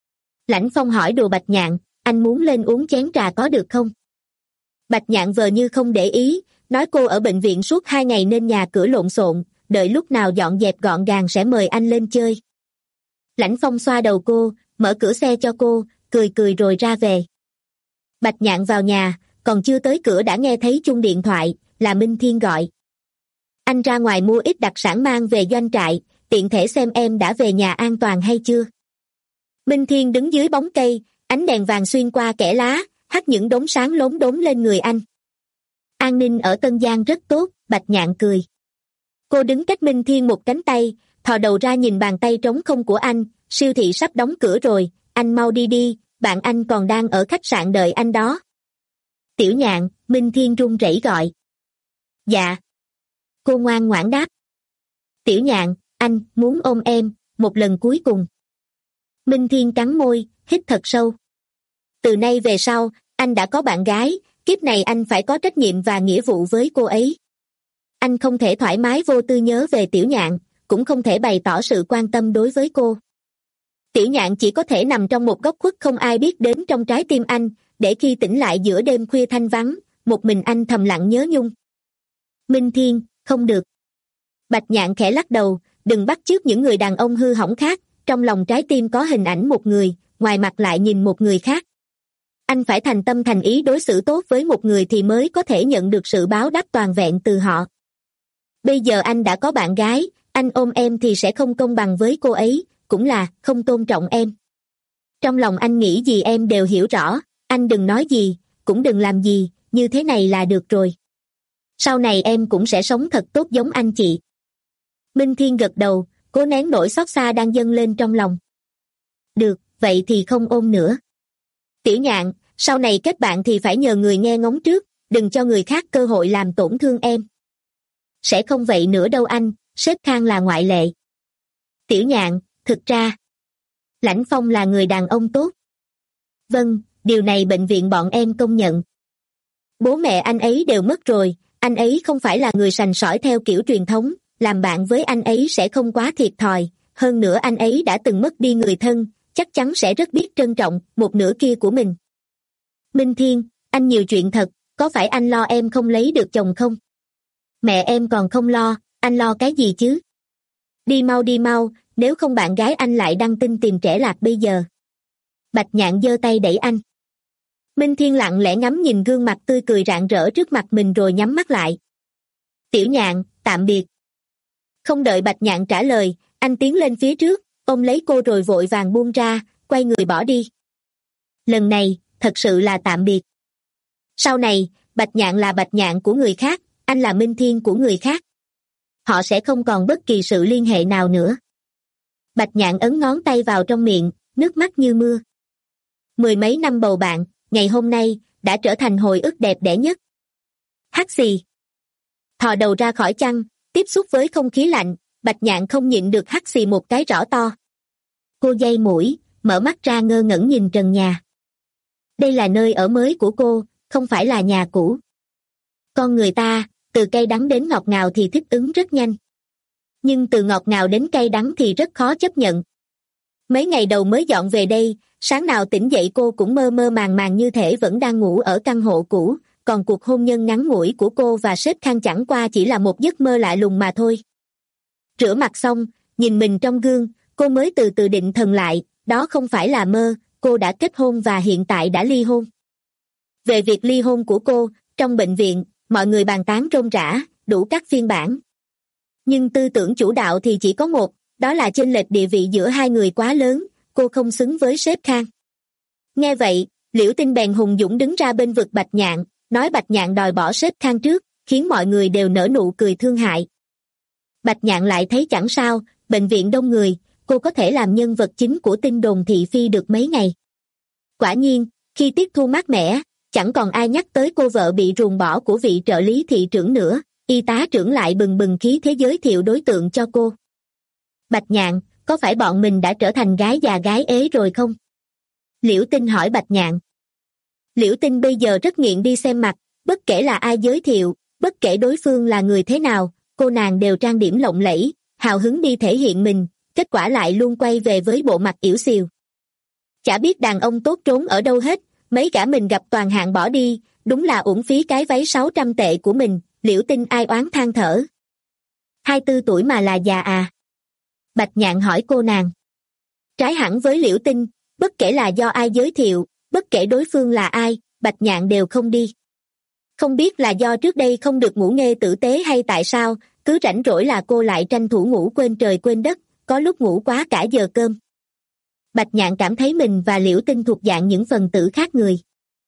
Lãnh Phong hỏi đùa Bạch Nhạn, anh muốn lên uống chén trà có được không? Bạch Nhạn vờ như không để ý, nói cô ở bệnh viện suốt hai ngày nên nhà cửa lộn xộn, đợi lúc nào dọn dẹp gọn gàng sẽ mời anh lên chơi. Lãnh Phong xoa đầu cô, mở cửa xe cho cô, cười cười rồi ra về. Bạch Nhạn vào nhà, còn chưa tới cửa đã nghe thấy chuông điện thoại, là Minh Thiên gọi. Anh ra ngoài mua ít đặc sản mang về doanh trại, tiện thể xem em đã về nhà an toàn hay chưa. Minh Thiên đứng dưới bóng cây, ánh đèn vàng xuyên qua kẽ lá, hắt những đốm sáng lốm đốm lên người anh. An ninh ở Tân Giang rất tốt, Bạch Nhạn cười. Cô đứng cách Minh Thiên một cánh tay, thò đầu ra nhìn bàn tay trống không của anh, siêu thị sắp đóng cửa rồi, anh mau đi đi, bạn anh còn đang ở khách sạn đợi anh đó. Tiểu Nhạn, Minh Thiên run rẩy gọi. Dạ. Cô ngoan ngoãn đáp. Tiểu Nhạn, anh muốn ôm em, một lần cuối cùng. Minh Thiên cắn môi, hít thật sâu. Từ nay về sau, anh đã có bạn gái, kiếp này anh phải có trách nhiệm và nghĩa vụ với cô ấy. Anh không thể thoải mái vô tư nhớ về Tiểu Nhạn, cũng không thể bày tỏ sự quan tâm đối với cô. Tiểu Nhạn chỉ có thể nằm trong một góc khuất không ai biết đến trong trái tim anh, để khi tỉnh lại giữa đêm khuya thanh vắng, một mình anh thầm lặng nhớ nhung. Minh Thiên, không được. Bạch Nhạn khẽ lắc đầu, đừng bắt chước những người đàn ông hư hỏng khác, trong lòng trái tim có hình ảnh một người, ngoài mặt lại nhìn một người khác. Anh phải thành tâm thành ý đối xử tốt với một người thì mới có thể nhận được sự báo đáp toàn vẹn từ họ. Bây giờ anh đã có bạn gái, anh ôm em thì sẽ không công bằng với cô ấy, cũng là không tôn trọng em. Trong lòng anh nghĩ gì em đều hiểu rõ, anh đừng nói gì, cũng đừng làm gì, như thế này là được rồi. Sau này em cũng sẽ sống thật tốt giống anh chị. Minh Thiên gật đầu, cố nén nỗi xót xa đang dâng lên trong lòng. Được, vậy thì không ôm nữa. Tiểu Nhạn, sau này kết bạn thì phải nhờ người nghe ngóng trước, đừng cho người khác cơ hội làm tổn thương em. Sẽ không vậy nữa đâu anh, sếp Khang là ngoại lệ. Tiểu Nhạn, thực ra, Lãnh Phong là người đàn ông tốt. Vâng, điều này bệnh viện bọn em công nhận. Bố mẹ anh ấy đều mất rồi, anh ấy không phải là người sành sỏi theo kiểu truyền thống, làm bạn với anh ấy sẽ không quá thiệt thòi, hơn nữa anh ấy đã từng mất đi người thân, chắc chắn sẽ rất biết trân trọng một nửa kia của mình. Minh Thiên, anh nhiều chuyện thật, có phải anh lo em không lấy được chồng không? Mẹ em còn không lo, anh lo cái gì chứ? Đi mau đi mau, nếu không bạn gái anh lại đăng tin tìm trẻ lạc bây giờ. Bạch Nhạn giơ tay đẩy anh. Minh Thiên lặng lẽ ngắm nhìn gương mặt tươi cười rạng rỡ trước mặt mình rồi nhắm mắt lại. Tiểu Nhạn, tạm biệt. Không đợi Bạch Nhạn trả lời, anh tiến lên phía trước, ôm lấy cô rồi vội vàng buông ra, quay người bỏ đi. Lần này, thật sự là tạm biệt. Sau này, Bạch Nhạn là Bạch Nhạn của người khác, anh là Minh Thiên của người khác. Họ sẽ không còn bất kỳ sự liên hệ nào nữa. Bạch Nhạn ấn ngón tay vào trong miệng, nước mắt như mưa. Mười mấy năm bầu bạn, ngày hôm nay, đã trở thành hồi ức đẹp đẽ nhất. Hắt xì. Thò đầu ra khỏi chăn, tiếp xúc với không khí lạnh, Bạch Nhạn không nhịn được hắt xì một cái rõ to. Cô day mũi, mở mắt ra ngơ ngẩn nhìn trần nhà. Đây là nơi ở mới của cô, không phải là nhà cũ. Con người ta, từ cay đắng đến ngọt ngào thì thích ứng rất nhanh. Nhưng từ ngọt ngào đến cay đắng thì rất khó chấp nhận. Mấy ngày đầu mới dọn về đây, sáng nào tỉnh dậy cô cũng mơ mơ màng màng như thể vẫn đang ngủ ở căn hộ cũ, còn cuộc hôn nhân ngắn ngủi của cô và sếp Khang chẳng qua chỉ là một giấc mơ lạ lùng mà thôi. Rửa mặt xong, nhìn mình trong gương, cô mới từ từ định thần lại, đó không phải là mơ, cô đã kết hôn và hiện tại đã ly hôn. Về việc ly hôn của cô, trong bệnh viện, mọi người bàn tán rôm rã, đủ các phiên bản. Nhưng tư tưởng chủ đạo thì chỉ có một, đó là chênh lệch địa vị giữa hai người quá lớn, cô không xứng với sếp Khang. Nghe vậy, Liễu Tinh bèn hùng dũng đứng ra bên vực Bạch Nhạn, nói Bạch Nhạn đòi bỏ sếp Khang trước, khiến mọi người đều nở nụ cười thương hại. Bạch Nhạn lại thấy chẳng sao, bệnh viện đông người, cô có thể làm nhân vật chính của tin đồn thị phi được mấy ngày. Quả nhiên, khi tiết thu mát mẻ, chẳng còn ai nhắc tới cô vợ bị ruồng bỏ của vị trợ lý thị trưởng nữa, y tá trưởng lại bừng bừng khí thế giới thiệu đối tượng cho cô. Bạch Nhạn, có phải bọn mình đã trở thành gái già gái ế rồi không? Liễu Tinh hỏi Bạch Nhạn. Liễu Tinh bây giờ rất nghiện đi xem mặt, bất kể là ai giới thiệu, bất kể đối phương là người thế nào, cô nàng đều trang điểm lộng lẫy, hào hứng đi thể hiện mình, kết quả lại luôn quay về với bộ mặt yểu xìu. Chả biết đàn ông tốt trốn ở đâu hết, mấy gã mình gặp toàn hạng bỏ đi, đúng là uổng phí cái váy sáu trăm tệ của mình, Liễu Tinh ai oán than thở. hai mươi tư tuổi mà là già à? Bạch Nhạn hỏi cô nàng. Trái hẳn với Liễu Tinh, bất kể là do ai giới thiệu, bất kể đối phương là ai, Bạch Nhạn đều không đi. Không biết là do trước đây không được ngủ nghê tử tế hay tại sao, cứ rảnh rỗi là cô lại tranh thủ ngủ quên trời quên đất, có lúc ngủ quá cả giờ cơm. Bạch Nhạn cảm thấy mình và Liễu Tinh thuộc dạng những phần tử khác người.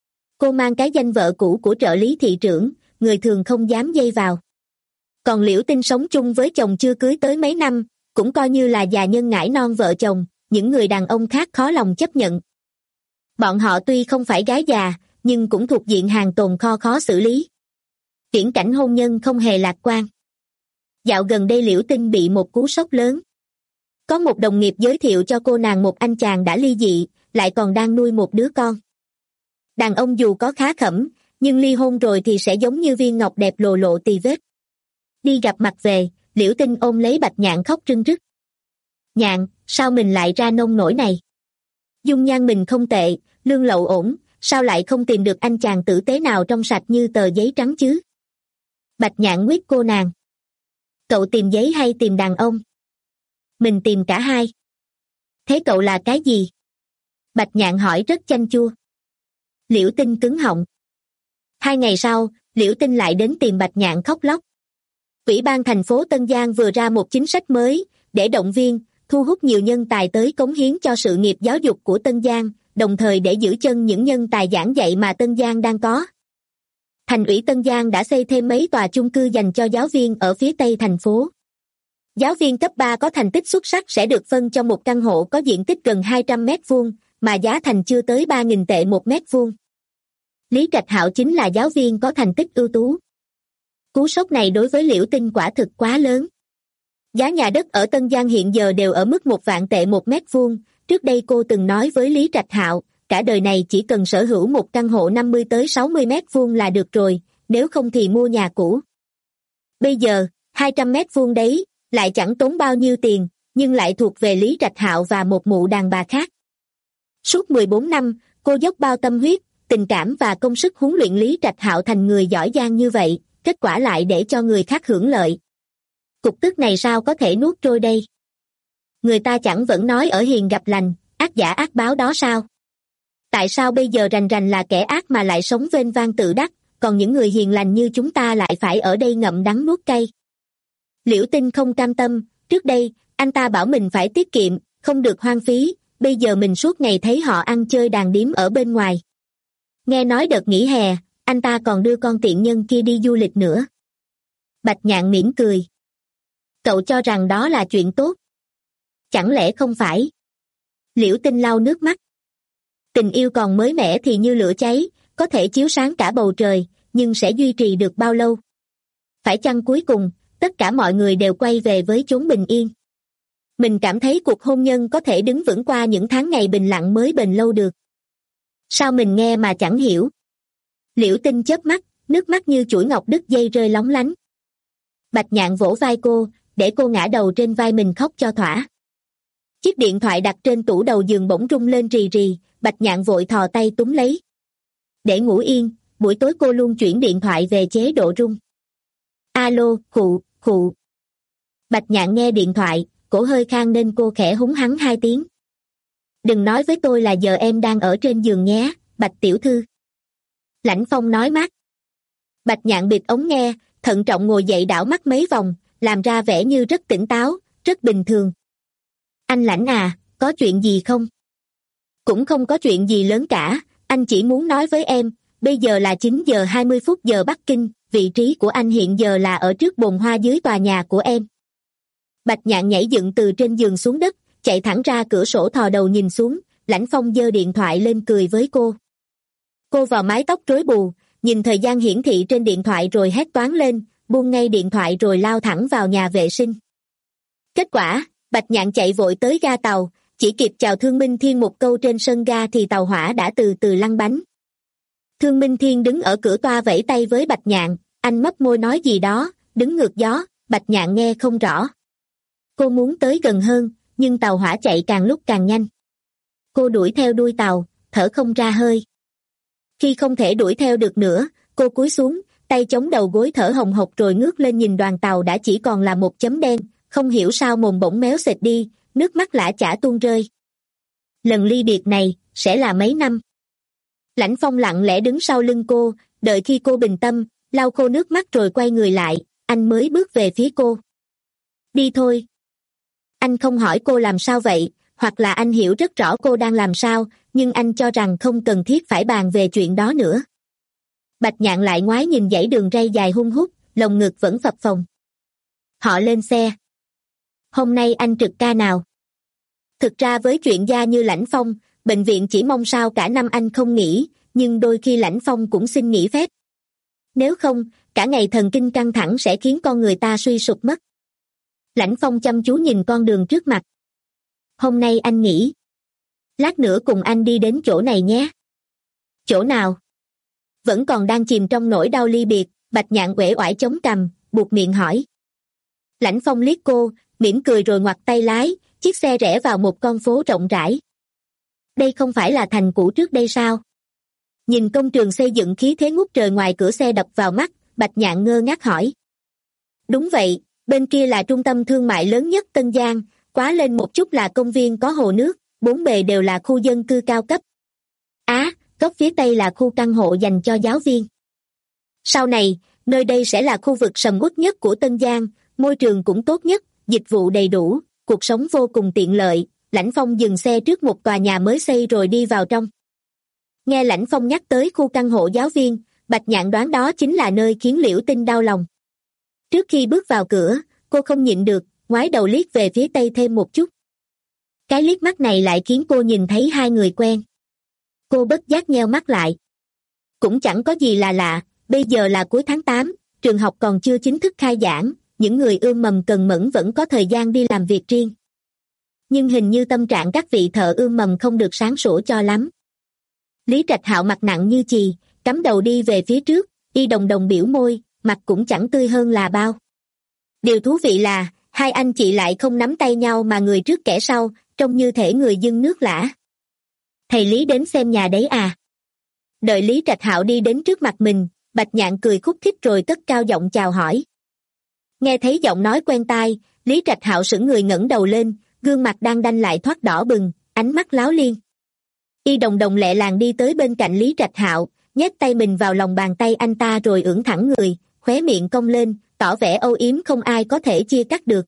Cô mang cái danh vợ cũ của trợ lý thị trưởng, người thường không dám dây vào. Còn Liễu Tinh sống chung với chồng chưa cưới tới mấy năm, cũng coi như là già nhân ngãi non vợ chồng, những người đàn ông khác khó lòng chấp nhận. Bọn họ tuy không phải gái già, nhưng cũng thuộc diện hàng tồn kho khó xử lý. Viễn cảnh hôn nhân không hề lạc quan. Dạo gần đây Liễu Tinh bị một cú sốc lớn. Có một đồng nghiệp giới thiệu cho cô nàng một anh chàng đã ly dị, lại còn đang nuôi một đứa con. Đàn ông dù có khá khẩm, nhưng ly hôn rồi thì sẽ giống như viên ngọc đẹp lồ lộ tì vết. Đi gặp mặt về, Liễu Tinh ôm lấy Bạch Nhạn khóc rưng rức. Nhạn, sao mình lại ra nông nổi này? Dung nhan mình không tệ, lương lậu ổn, sao lại không tìm được anh chàng tử tế nào trong sạch như tờ giấy trắng chứ? Bạch Nhạn nguyết cô nàng. Cậu tìm giấy hay tìm đàn ông? Mình tìm cả hai. Thế cậu là cái gì? Bạch Nhạn hỏi rất chanh chua. Liễu Tinh cứng họng. Hai ngày sau, Liễu Tinh lại đến tìm Bạch Nhạn khóc lóc. Ủy ban thành phố Tân Giang vừa ra một chính sách mới, để động viên, thu hút nhiều nhân tài tới cống hiến cho sự nghiệp giáo dục của Tân Giang, đồng thời để giữ chân những nhân tài giảng dạy mà Tân Giang đang có. Thành ủy Tân Giang đã xây thêm mấy tòa chung cư dành cho giáo viên ở phía tây thành phố. Giáo viên cấp ba có thành tích xuất sắc sẽ được phân cho một căn hộ có diện tích gần hai trăm mét vuông, mà giá thành chưa tới ba nghìn tệ một mét vuông. Lý Trạch Hạo chính là giáo viên có thành tích ưu tú. Cú sốc này đối với Liễu Tinh quả thực quá lớn. Giá nhà đất ở Tân Giang hiện giờ đều ở mức một vạn tệ một mét vuông. Trước đây cô từng nói với Lý Trạch Hạo, cả đời này chỉ cần sở hữu một căn hộ năm mươi tới sáu mươi mét vuông là được rồi, nếu không thì mua nhà cũ. Bây giờ, hai trăm mét vuông đấy, lại chẳng tốn bao nhiêu tiền, nhưng lại thuộc về Lý Trạch Hạo và một mụ đàn bà khác. Suốt mười bốn năm, cô dốc bao tâm huyết, tình cảm và công sức huấn luyện Lý Trạch Hạo thành người giỏi giang như vậy, kết quả lại để cho người khác hưởng lợi. Cục tức này sao có thể nuốt trôi đây? Người ta chẳng vẫn nói ở hiền gặp lành, ác giả ác báo đó sao? Tại sao bây giờ rành rành là kẻ ác mà lại sống vênh vang tự đắc, còn những người hiền lành như chúng ta lại phải ở đây ngậm đắng nuốt cay? Liễu Tinh không cam tâm, trước đây, anh ta bảo mình phải tiết kiệm, không được hoang phí, bây giờ mình suốt ngày thấy họ ăn chơi đàn điếm ở bên ngoài. Nghe nói đợt nghỉ hè, anh ta còn đưa con tiện nhân kia đi du lịch nữa. Bạch Nhạn mỉm cười. Cậu cho rằng đó là chuyện tốt. Chẳng lẽ không phải? Liễu Tinh lau nước mắt. Tình yêu còn mới mẻ thì như lửa cháy, có thể chiếu sáng cả bầu trời, nhưng sẽ duy trì được bao lâu? Phải chăng cuối cùng, tất cả mọi người đều quay về với chốn bình yên? Mình cảm thấy cuộc hôn nhân có thể đứng vững qua những tháng ngày bình lặng mới bền lâu được. Sao mình nghe mà chẳng hiểu? Liễu Tinh chớp mắt, nước mắt như chuỗi ngọc đứt dây rơi lóng lánh. Bạch Nhạn vỗ vai cô, để cô ngã đầu trên vai mình khóc cho thỏa. Chiếc điện thoại đặt trên tủ đầu giường bỗng rung lên rì rì, Bạch Nhạn vội thò tay túm lấy. Để ngủ yên, buổi tối cô luôn chuyển điện thoại về chế độ rung. Alo, khụ, khụ. Bạch Nhạn nghe điện thoại, cổ hơi khang nên cô khẽ húng hắn hai tiếng. Đừng nói với tôi là giờ em đang ở trên giường nhé, Bạch tiểu thư. Lãnh Phong nói mát. Bạch Nhạn bịt ống nghe, thận trọng ngồi dậy đảo mắt mấy vòng, làm ra vẻ như rất tỉnh táo, rất bình thường. Anh Lãnh à, có chuyện gì không? Cũng không có chuyện gì lớn cả, anh chỉ muốn nói với em, bây giờ là chín giờ hai mươi phút giờ Bắc Kinh, vị trí của anh hiện giờ là ở trước bồn hoa dưới tòa nhà của em. Bạch Nhạn nhảy dựng từ trên giường xuống đất, chạy thẳng ra cửa sổ thò đầu nhìn xuống, Lãnh Phong giơ điện thoại lên cười với cô. Cô vào mái tóc rối bù, nhìn thời gian hiển thị trên điện thoại rồi hét toáng lên, buông ngay điện thoại rồi lao thẳng vào nhà vệ sinh. Kết quả, Bạch Nhạn chạy vội tới ga tàu, chỉ kịp chào Thương Minh Thiên một câu trên sân ga thì tàu hỏa đã từ từ lăn bánh. Thương Minh Thiên đứng ở cửa toa vẫy tay với Bạch Nhạn, anh mấp môi nói gì đó, đứng ngược gió, Bạch Nhạn nghe không rõ. Cô muốn tới gần hơn, nhưng tàu hỏa chạy càng lúc càng nhanh. Cô đuổi theo đuôi tàu, thở không ra hơi. Khi không thể đuổi theo được nữa, cô cúi xuống, tay chống đầu gối thở hồng hộc rồi ngước lên nhìn đoàn tàu đã chỉ còn là một chấm đen, không hiểu sao mồm bỗng méo xệt đi, nước mắt lã chả tuôn rơi. Lần ly biệt này, sẽ là mấy năm? Lãnh Phong lặng lẽ đứng sau lưng cô, đợi khi cô bình tâm, lau khô nước mắt rồi quay người lại, anh mới bước về phía cô. Đi thôi. Anh không hỏi cô làm sao vậy, hoặc là anh hiểu rất rõ cô đang làm sao, nhưng anh cho rằng không cần thiết phải bàn về chuyện đó nữa. Bạch Nhạn lại ngoái nhìn dãy đường ray dài hun hút, lồng ngực vẫn phập phồng. Họ lên xe. Hôm nay anh trực ca nào? Thực ra với chuyện gia như Lãnh Phong, bệnh viện chỉ mong sao cả năm anh không nghỉ, nhưng đôi khi Lãnh Phong cũng xin nghỉ phép. Nếu không, cả ngày thần kinh căng thẳng sẽ khiến con người ta suy sụp mất. Lãnh Phong chăm chú nhìn con đường trước mặt. Hôm nay anh nghỉ. Lát nữa cùng anh đi đến chỗ này nhé. Chỗ nào? Vẫn còn đang chìm trong nỗi đau ly biệt, Bạch Nhạn uể oải chống cằm, buột miệng hỏi. Lãnh Phong liếc cô, mỉm cười rồi ngoặt tay lái, chiếc xe rẽ vào một con phố rộng rãi. Đây không phải là thành cũ trước đây sao? Nhìn công trường xây dựng khí thế ngút trời ngoài cửa xe đập vào mắt, Bạch Nhạn ngơ ngác hỏi. Đúng vậy, bên kia là trung tâm thương mại lớn nhất Tân Giang, quá lên một chút là công viên có hồ nước, bốn bề đều là khu dân cư cao cấp. Á, à, góc phía tây là khu căn hộ dành cho giáo viên. Sau này, nơi đây sẽ là khu vực sầm uất nhất của Tân Giang, môi trường cũng tốt nhất, dịch vụ đầy đủ, cuộc sống vô cùng tiện lợi. Lãnh Phong dừng xe trước một tòa nhà mới xây rồi đi vào trong. Nghe Lãnh Phong nhắc tới khu căn hộ giáo viên, Bạch Nhạn đoán đó chính là nơi khiến Liễu Tinh đau lòng. Trước khi bước vào cửa, cô không nhịn được, ngoái đầu liếc về phía tây thêm một chút. Cái liếc mắt này lại khiến cô nhìn thấy hai người quen. Cô bất giác nheo mắt lại. Cũng chẳng có gì là lạ, bây giờ là cuối tháng tám, trường học còn chưa chính thức khai giảng, những người ươm mầm cần mẫn vẫn có thời gian đi làm việc riêng. Nhưng hình như tâm trạng các vị thợ ươm mầm không được sáng sủa cho lắm. Lý Trạch Hạo mặt nặng như chì, cắm đầu đi về phía trước, Y Đồng Đồng biểu môi, mặt cũng chẳng tươi hơn là bao. Điều thú vị là, hai anh chị lại không nắm tay nhau mà người trước kẻ sau, trông như thể người dưng nước lã. Thầy Lý đến xem nhà đấy à? Đợi Lý Trạch Hạo đi đến trước mặt mình, Bạch Nhạn cười khúc khích rồi cất cao giọng chào hỏi. Nghe thấy giọng nói quen tai, Lý Trạch Hạo sững người ngẩng đầu lên, gương mặt đang đanh lại thoát đỏ bừng, ánh mắt láo liên. Y Đồng Đồng lẹ làng đi tới bên cạnh Lý Trạch Hạo, nhét tay mình vào lòng bàn tay anh ta rồi ưỡn thẳng người, khóe miệng cong lên, tỏ vẻ âu yếm không ai có thể chia cắt được.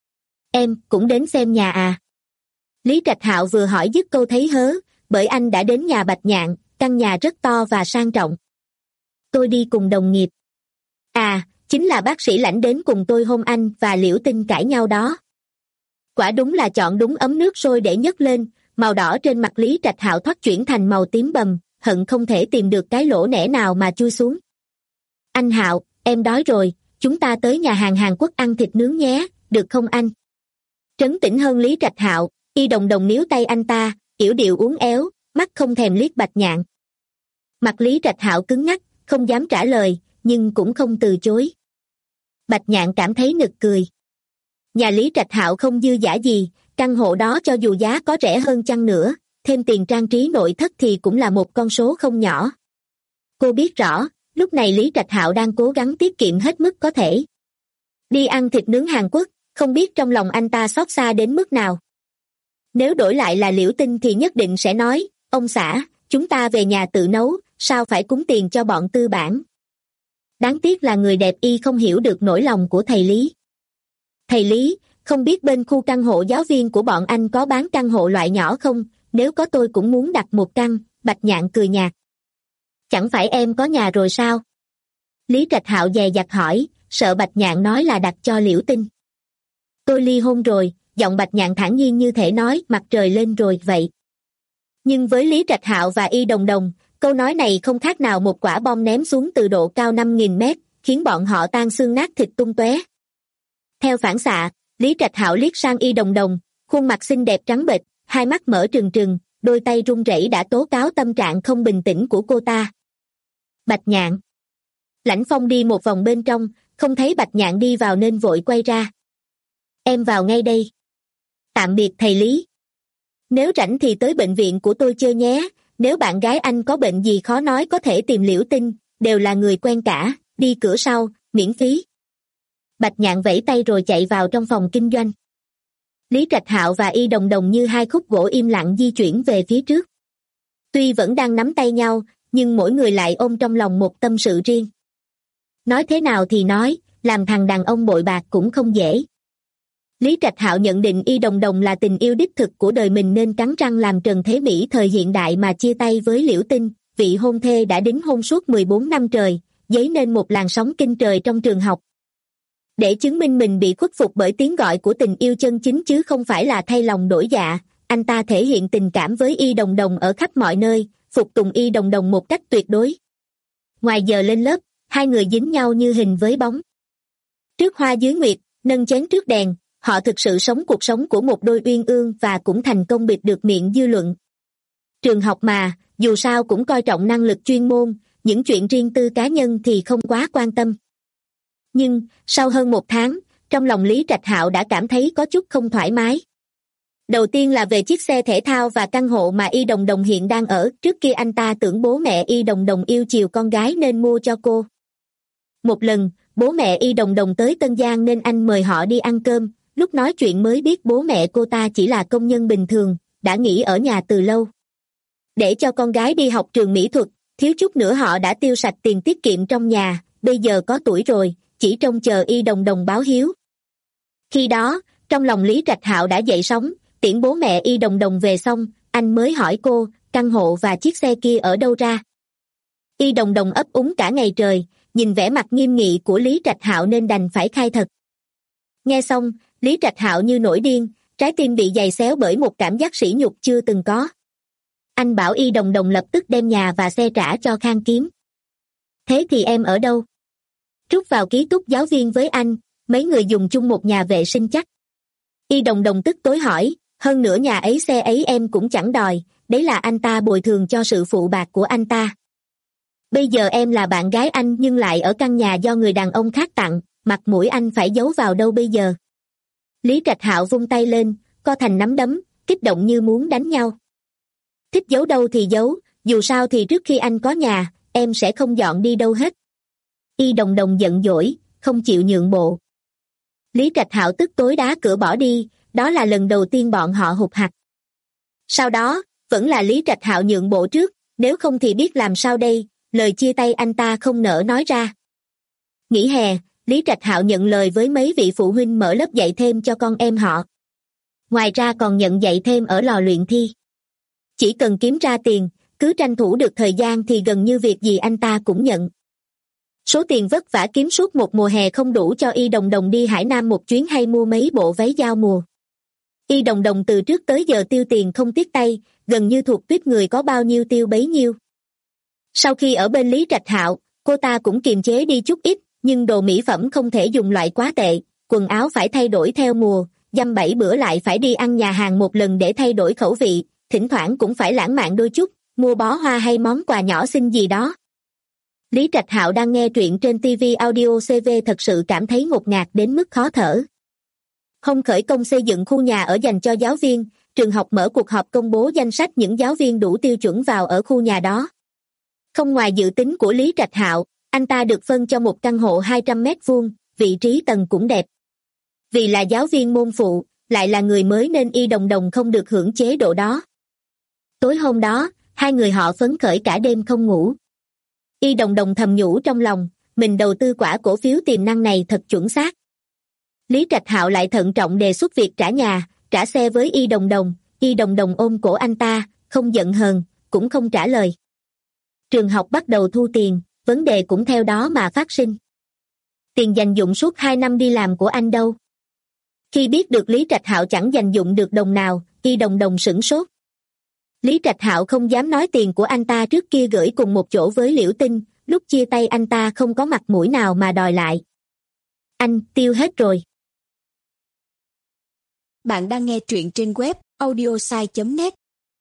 Em cũng đến xem nhà à? Lý Trạch Hạo vừa hỏi dứt câu thấy hớ, bởi anh đã đến nhà Bạch Nhạn, căn nhà rất to và sang trọng. Tôi đi cùng đồng nghiệp. À, chính là bác sĩ Lãnh đến cùng tôi hôm anh và Liễu Tinh cãi nhau đó. Quả đúng là chọn đúng ấm nước sôi để nhấc lên, màu đỏ trên mặt Lý Trạch Hạo thoát chuyển thành màu tím bầm, hận không thể tìm được cái lỗ nẻ nào mà chui xuống. Anh Hạo, em đói rồi, chúng ta tới nhà hàng Hàn Quốc ăn thịt nướng nhé, được không anh? Trấn tĩnh hơn Lý Trạch Hạo, Y Đồng Đồng níu tay anh ta, yểu điệu uốn éo, mắt không thèm liếc Bạch Nhạn. Mặt Lý Trạch Hạo cứng ngắc, không dám trả lời, nhưng cũng không từ chối. Bạch Nhạn cảm thấy nực cười. Nhà Lý Trạch Hạo không dư dả gì, căn hộ đó cho dù giá có rẻ hơn chăng nữa, thêm tiền trang trí nội thất thì cũng là một con số không nhỏ. Cô biết rõ, lúc này Lý Trạch Hạo đang cố gắng tiết kiệm hết mức có thể. Đi ăn thịt nướng Hàn Quốc, không biết trong lòng anh ta xót xa đến mức nào. Nếu đổi lại là Liễu Tinh thì nhất định sẽ nói, ông xã, chúng ta về nhà tự nấu, sao phải cúng tiền cho bọn tư bản. Đáng tiếc là người đẹp y không hiểu được nỗi lòng của thầy Lý. Thầy Lý, không biết bên khu căn hộ giáo viên của bọn anh có bán căn hộ loại nhỏ không, nếu có tôi cũng muốn đặt một căn, Bạch Nhạn cười nhạt. Chẳng phải em có nhà rồi sao? Lý Trạch Hạo dè dặt hỏi, sợ Bạch Nhạn nói là đặt cho Liễu Tinh. Tôi ly hôn rồi, giọng Bạch Nhạn thản nhiên như thể nói mặt trời lên rồi vậy. Nhưng với Lý Trạch Hạo và Y Đồng Đồng, câu nói này không khác nào một quả bom ném xuống từ độ cao năm nghìn mét, khiến bọn họ tan xương nát thịt tung tóe. Theo phản xạ, Lý Trạch Hạo liếc sang Y Đồng Đồng, khuôn mặt xinh đẹp trắng bệch, hai mắt mở trừng trừng, đôi tay run rẩy đã tố cáo tâm trạng không bình tĩnh của cô ta. Bạch Nhạn. Lãnh Phong đi một vòng bên trong, không thấy Bạch Nhạn đi vào nên vội quay ra. Em vào ngay đây. Tạm biệt thầy Lý. Nếu rảnh thì tới bệnh viện của tôi chơi nhé, nếu bạn gái anh có bệnh gì khó nói có thể tìm Liễu Tinh, đều là người quen cả, đi cửa sau, miễn phí. Bạch Nhạn vẫy tay rồi chạy vào trong phòng kinh doanh. Lý Trạch Hạo và Y Đồng Đồng như hai khúc gỗ im lặng di chuyển về phía trước. Tuy vẫn đang nắm tay nhau, nhưng mỗi người lại ôm trong lòng một tâm sự riêng. Nói thế nào thì nói, làm thằng đàn ông bội bạc cũng không dễ. Lý Trạch Hạo nhận định Y Đồng Đồng là tình yêu đích thực của đời mình nên cắn răng làm Trần Thế Mỹ thời hiện đại mà chia tay với Liễu Tinh, vị hôn thê đã đính hôn suốt mười bốn năm trời, dấy nên một làn sóng kinh trời trong trường học. Để chứng minh mình bị khuất phục bởi tiếng gọi của tình yêu chân chính chứ không phải là thay lòng đổi dạ, anh ta thể hiện tình cảm với Y Đồng Đồng ở khắp mọi nơi, phục tùng Y Đồng Đồng một cách tuyệt đối. Ngoài giờ lên lớp, hai người dính nhau như hình với bóng. Trước hoa dưới nguyệt, nâng chén trước đèn, họ thực sự sống cuộc sống của một đôi uyên ương và cũng thành công bịt được miệng dư luận. Trường học mà, dù sao cũng coi trọng năng lực chuyên môn, những chuyện riêng tư cá nhân thì không quá quan tâm. Nhưng, sau hơn một tháng, trong lòng Lý Trạch Hạo đã cảm thấy có chút không thoải mái. Đầu tiên là về chiếc xe thể thao và căn hộ mà Y Đồng Đồng hiện đang ở, trước kia anh ta tưởng bố mẹ Y Đồng Đồng yêu chiều con gái nên mua cho cô. Một lần, bố mẹ Y Đồng Đồng tới Tân Giang nên anh mời họ đi ăn cơm, lúc nói chuyện mới biết bố mẹ cô ta chỉ là công nhân bình thường, đã nghỉ ở nhà từ lâu. Để cho con gái đi học trường mỹ thuật, thiếu chút nữa họ đã tiêu sạch tiền tiết kiệm trong nhà, bây giờ có tuổi rồi, chỉ trông chờ Y Đồng Đồng báo hiếu. Khi đó, Trong lòng Lý Trạch Hạo đã dậy sóng, tiễn bố mẹ Y Đồng Đồng về xong, anh mới hỏi cô, căn hộ và chiếc xe kia ở đâu ra. Y Đồng Đồng ấp úng cả ngày trời, nhìn vẻ mặt nghiêm nghị của Lý Trạch Hạo nên đành phải khai thật. Nghe xong, Lý Trạch Hạo như nổi điên, trái tim bị giày xéo bởi một cảm giác sỉ nhục chưa từng có. Anh bảo Y Đồng Đồng lập tức đem nhà và xe trả cho Khang Kiếm. Thế thì em ở đâu? Rút vào ký túc giáo viên với anh, mấy người dùng chung một nhà vệ sinh chắc. Y Đồng Đồng tức tối hỏi, hơn nữa nhà ấy xe ấy em cũng chẳng đòi, đấy là anh ta bồi thường cho sự phụ bạc của anh ta. Bây giờ em là bạn gái anh nhưng lại ở căn nhà do người đàn ông khác tặng, mặt mũi anh phải giấu vào đâu bây giờ? Lý Trạch Hạo vung tay lên, co thành nắm đấm, kích động như muốn đánh nhau. Thích giấu đâu thì giấu, dù sao thì trước khi anh có nhà, em sẽ không dọn đi đâu hết. Y Đồng Đồng giận dỗi, không chịu nhượng bộ. Lý Trạch Hạo tức tối đá cửa bỏ đi, đó là lần đầu tiên bọn họ hụt hặc. Sau đó, vẫn là Lý Trạch Hạo nhượng bộ trước, nếu không thì biết làm sao đây, lời chia tay anh ta không nỡ nói ra. Nghỉ hè, Lý Trạch Hạo nhận lời với mấy vị phụ huynh mở lớp dạy thêm cho con em họ. Ngoài ra còn nhận dạy thêm ở lò luyện thi. Chỉ cần kiếm ra tiền, cứ tranh thủ được thời gian thì gần như việc gì anh ta cũng nhận. Số tiền vất vả kiếm suốt một mùa hè không đủ cho Y Đồng Đồng đi Hải Nam một chuyến hay mua mấy bộ váy giao mùa. Y Đồng Đồng từ trước tới giờ tiêu tiền không tiếc tay, gần như thuộc tuyết người có bao nhiêu tiêu bấy nhiêu. Sau khi ở bên Lý Trạch Hạo, cô ta cũng kiềm chế đi chút ít, nhưng đồ mỹ phẩm không thể dùng loại quá tệ, quần áo phải thay đổi theo mùa, dăm bảy bữa lại phải đi ăn nhà hàng một lần để thay đổi khẩu vị, thỉnh thoảng cũng phải lãng mạn đôi chút, mua bó hoa hay món quà nhỏ xinh gì đó. Lý Trạch Hạo đang nghe truyện trên ti vi Audio xê vê thật sự cảm thấy ngột ngạt đến mức khó thở. Hôm khởi công xây dựng khu nhà ở dành cho giáo viên, trường học mở cuộc họp công bố danh sách những giáo viên đủ tiêu chuẩn vào ở khu nhà đó. Không ngoài dự tính của Lý Trạch Hạo, anh ta được phân cho một căn hộ hai trăm mét vuông, vị trí tầng cũng đẹp. Vì là giáo viên môn phụ, lại là người mới nên Y Đồng Đồng không được hưởng chế độ đó. Tối hôm đó, hai người họ phấn khởi cả đêm không ngủ. Y Đồng Đồng thầm nhủ trong lòng, mình đầu tư quả cổ phiếu tiềm năng này thật chuẩn xác. Lý Trạch Hạo lại thận trọng đề xuất việc trả nhà, trả xe với Y Đồng Đồng, Y Đồng Đồng ôm cổ anh ta, không giận hờn, cũng không trả lời. Trường học bắt đầu thu tiền, vấn đề cũng theo đó mà phát sinh. Tiền dành dụm suốt hai năm đi làm của anh đâu? Khi biết được Lý Trạch Hạo chẳng dành dụm được đồng nào, Y Đồng Đồng sửng sốt. Lý Trạch Hạo không dám nói tiền của anh ta trước kia gửi cùng một chỗ với Liễu Tinh, lúc chia tay anh ta không có mặt mũi nào mà đòi lại. Anh tiêu hết rồi. Bạn đang nghe truyện trên web audiosai chấm net.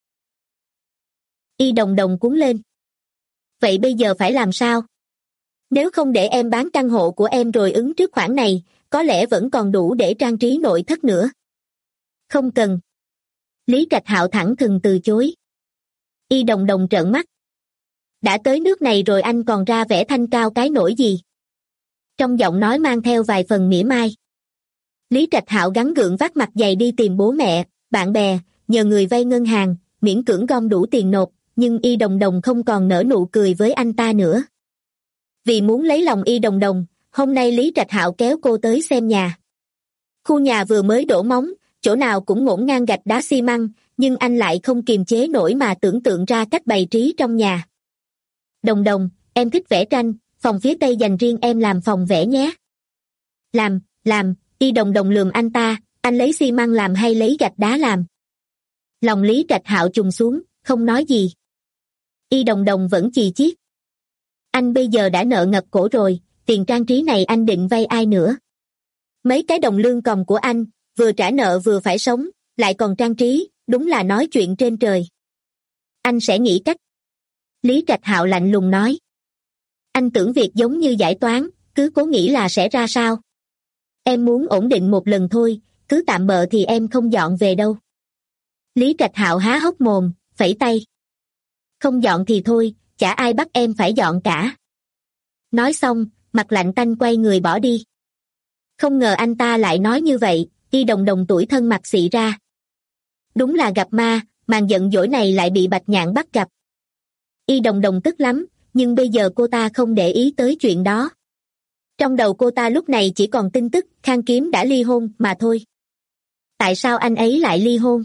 Y Đồng Đồng cuống lên. Vậy bây giờ phải làm sao? Nếu không để em bán căn hộ của em rồi ứng trước khoản này, có lẽ vẫn còn đủ để trang trí nội thất nữa. Không cần. Lý Trạch Hạo thẳng thừng từ chối. Y Đồng Đồng trợn mắt. Đã tới nước này rồi anh còn ra vẻ thanh cao cái nỗi gì? Trong giọng nói mang theo vài phần mỉa mai. Lý Trạch Hạo gắng gượng vác mặt dày đi tìm bố mẹ, bạn bè, nhờ người vay ngân hàng, miễn cưỡng gom đủ tiền nộp, nhưng Y Đồng Đồng không còn nở nụ cười với anh ta nữa. Vì muốn lấy lòng Y Đồng Đồng, hôm nay Lý Trạch Hạo kéo cô tới xem nhà. Khu nhà vừa mới đổ móng, chỗ nào cũng ngổn ngang gạch đá xi măng, nhưng anh lại không kiềm chế nổi mà tưởng tượng ra cách bày trí trong nhà. Đồng Đồng, em thích vẽ tranh, phòng phía tây dành riêng em làm phòng vẽ nhé. Làm, làm, Y Đồng Đồng lườm anh ta, anh lấy xi măng làm hay lấy gạch đá làm? Lòng Lý Trạch Hạo trùng xuống, không nói gì. Y Đồng Đồng vẫn chì chiết. Anh bây giờ đã nợ ngập cổ rồi, tiền trang trí này anh định vay ai nữa? Mấy cái đồng lương còng của anh, vừa trả nợ vừa phải sống, lại còn trang trí, đúng là nói chuyện trên trời. Anh sẽ nghĩ cách. Lý Trạch Hạo lạnh lùng nói. Anh tưởng việc giống như giải toán, cứ cố nghĩ là sẽ ra sao? Em muốn ổn định một lần thôi, cứ tạm bợ thì em không dọn về đâu. Lý Trạch Hạo há hốc mồm, phẩy tay. Không dọn thì thôi, chả ai bắt em phải dọn cả. Nói xong, mặt lạnh tanh quay người bỏ đi. Không ngờ anh ta lại nói như vậy, Y Đồng Đồng tủi thân mặt xị ra. Đúng là gặp ma, màn giận dỗi này lại bị Bạch Nhạn bắt gặp. Y Đồng Đồng tức lắm, nhưng bây giờ cô ta không để ý tới chuyện đó. Trong đầu cô ta lúc này chỉ còn tin tức Khang Kiếm đã ly hôn mà thôi. Tại sao anh ấy lại ly hôn?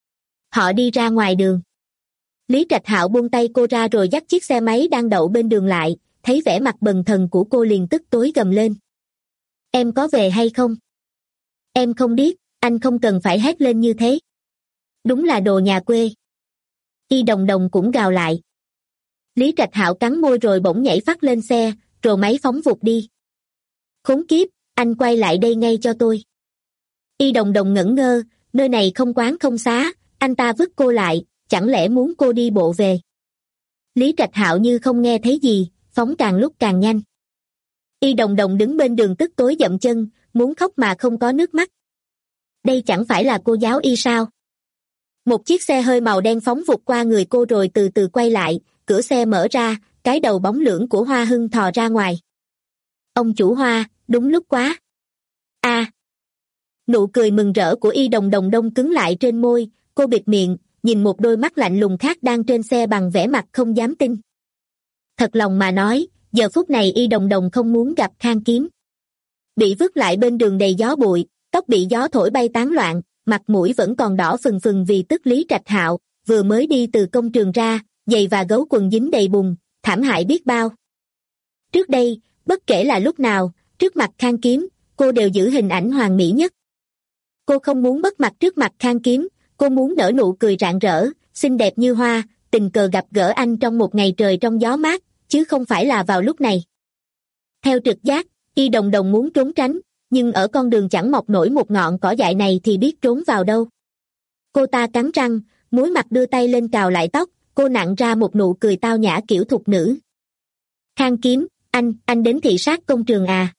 Họ đi ra ngoài đường. Lý Trạch Hạo buông tay cô ra rồi dắt chiếc xe máy đang đậu bên đường lại, thấy vẻ mặt bần thần của cô liền tức tối gầm lên. Em có về hay không? Em không biết, anh không cần phải hét lên như thế. Đúng là đồ nhà quê. Y Đồng Đồng cũng gào lại. Lý Trạch Hạo cắn môi rồi bỗng nhảy phắt lên xe, rồi máy phóng vụt đi. Khốn kiếp, anh quay lại đây ngay cho tôi. Y Đồng Đồng ngẩn ngơ, nơi này không quán không xá, anh ta vứt cô lại, chẳng lẽ muốn cô đi bộ về. Lý Trạch Hạo như không nghe thấy gì, phóng càng lúc càng nhanh. Y Đồng Đồng đứng bên đường tức tối dậm chân, muốn khóc mà không có nước mắt. Đây chẳng phải là cô giáo Y sao? Một chiếc xe hơi màu đen phóng vụt qua người cô rồi từ từ quay lại, cửa xe mở ra, cái đầu bóng lưỡng của Hoa Hưng thò ra ngoài. Ông chủ Hoa, đúng lúc quá. A. À. Nụ cười mừng rỡ của Y Đồng Đồng đông cứng lại trên môi, cô bịt miệng, nhìn một đôi mắt lạnh lùng khác đang trên xe bằng vẻ mặt không dám tin. Thật lòng mà nói, giờ phút này Y Đồng Đồng không muốn gặp Khang Kiếm. Bị vứt lại bên đường đầy gió bụi, tóc bị gió thổi bay tán loạn, mặt mũi vẫn còn đỏ phừng phừng vì tức Lý Trạch Hạo, vừa mới đi từ công trường ra, giày và gấu quần dính đầy bùn, thảm hại biết bao. Trước đây, bất kể là lúc nào, trước mặt Khang Kiếm, cô đều giữ hình ảnh hoàn mỹ nhất. Cô không muốn mất mặt trước mặt Khang Kiếm, cô muốn nở nụ cười rạng rỡ, xinh đẹp như hoa, tình cờ gặp gỡ anh trong một ngày trời trong gió mát, chứ không phải là vào lúc này. Theo trực giác, Y Đồng Đồng muốn trốn tránh, nhưng ở con đường chẳng mọc nổi một ngọn cỏ dại này thì biết trốn vào đâu. Cô ta cắn răng, muối mặt đưa tay lên cào lại tóc, cô nặn ra một nụ cười tao nhã kiểu thục nữ. Khang Kiếm, anh, anh đến thị sát công trường à?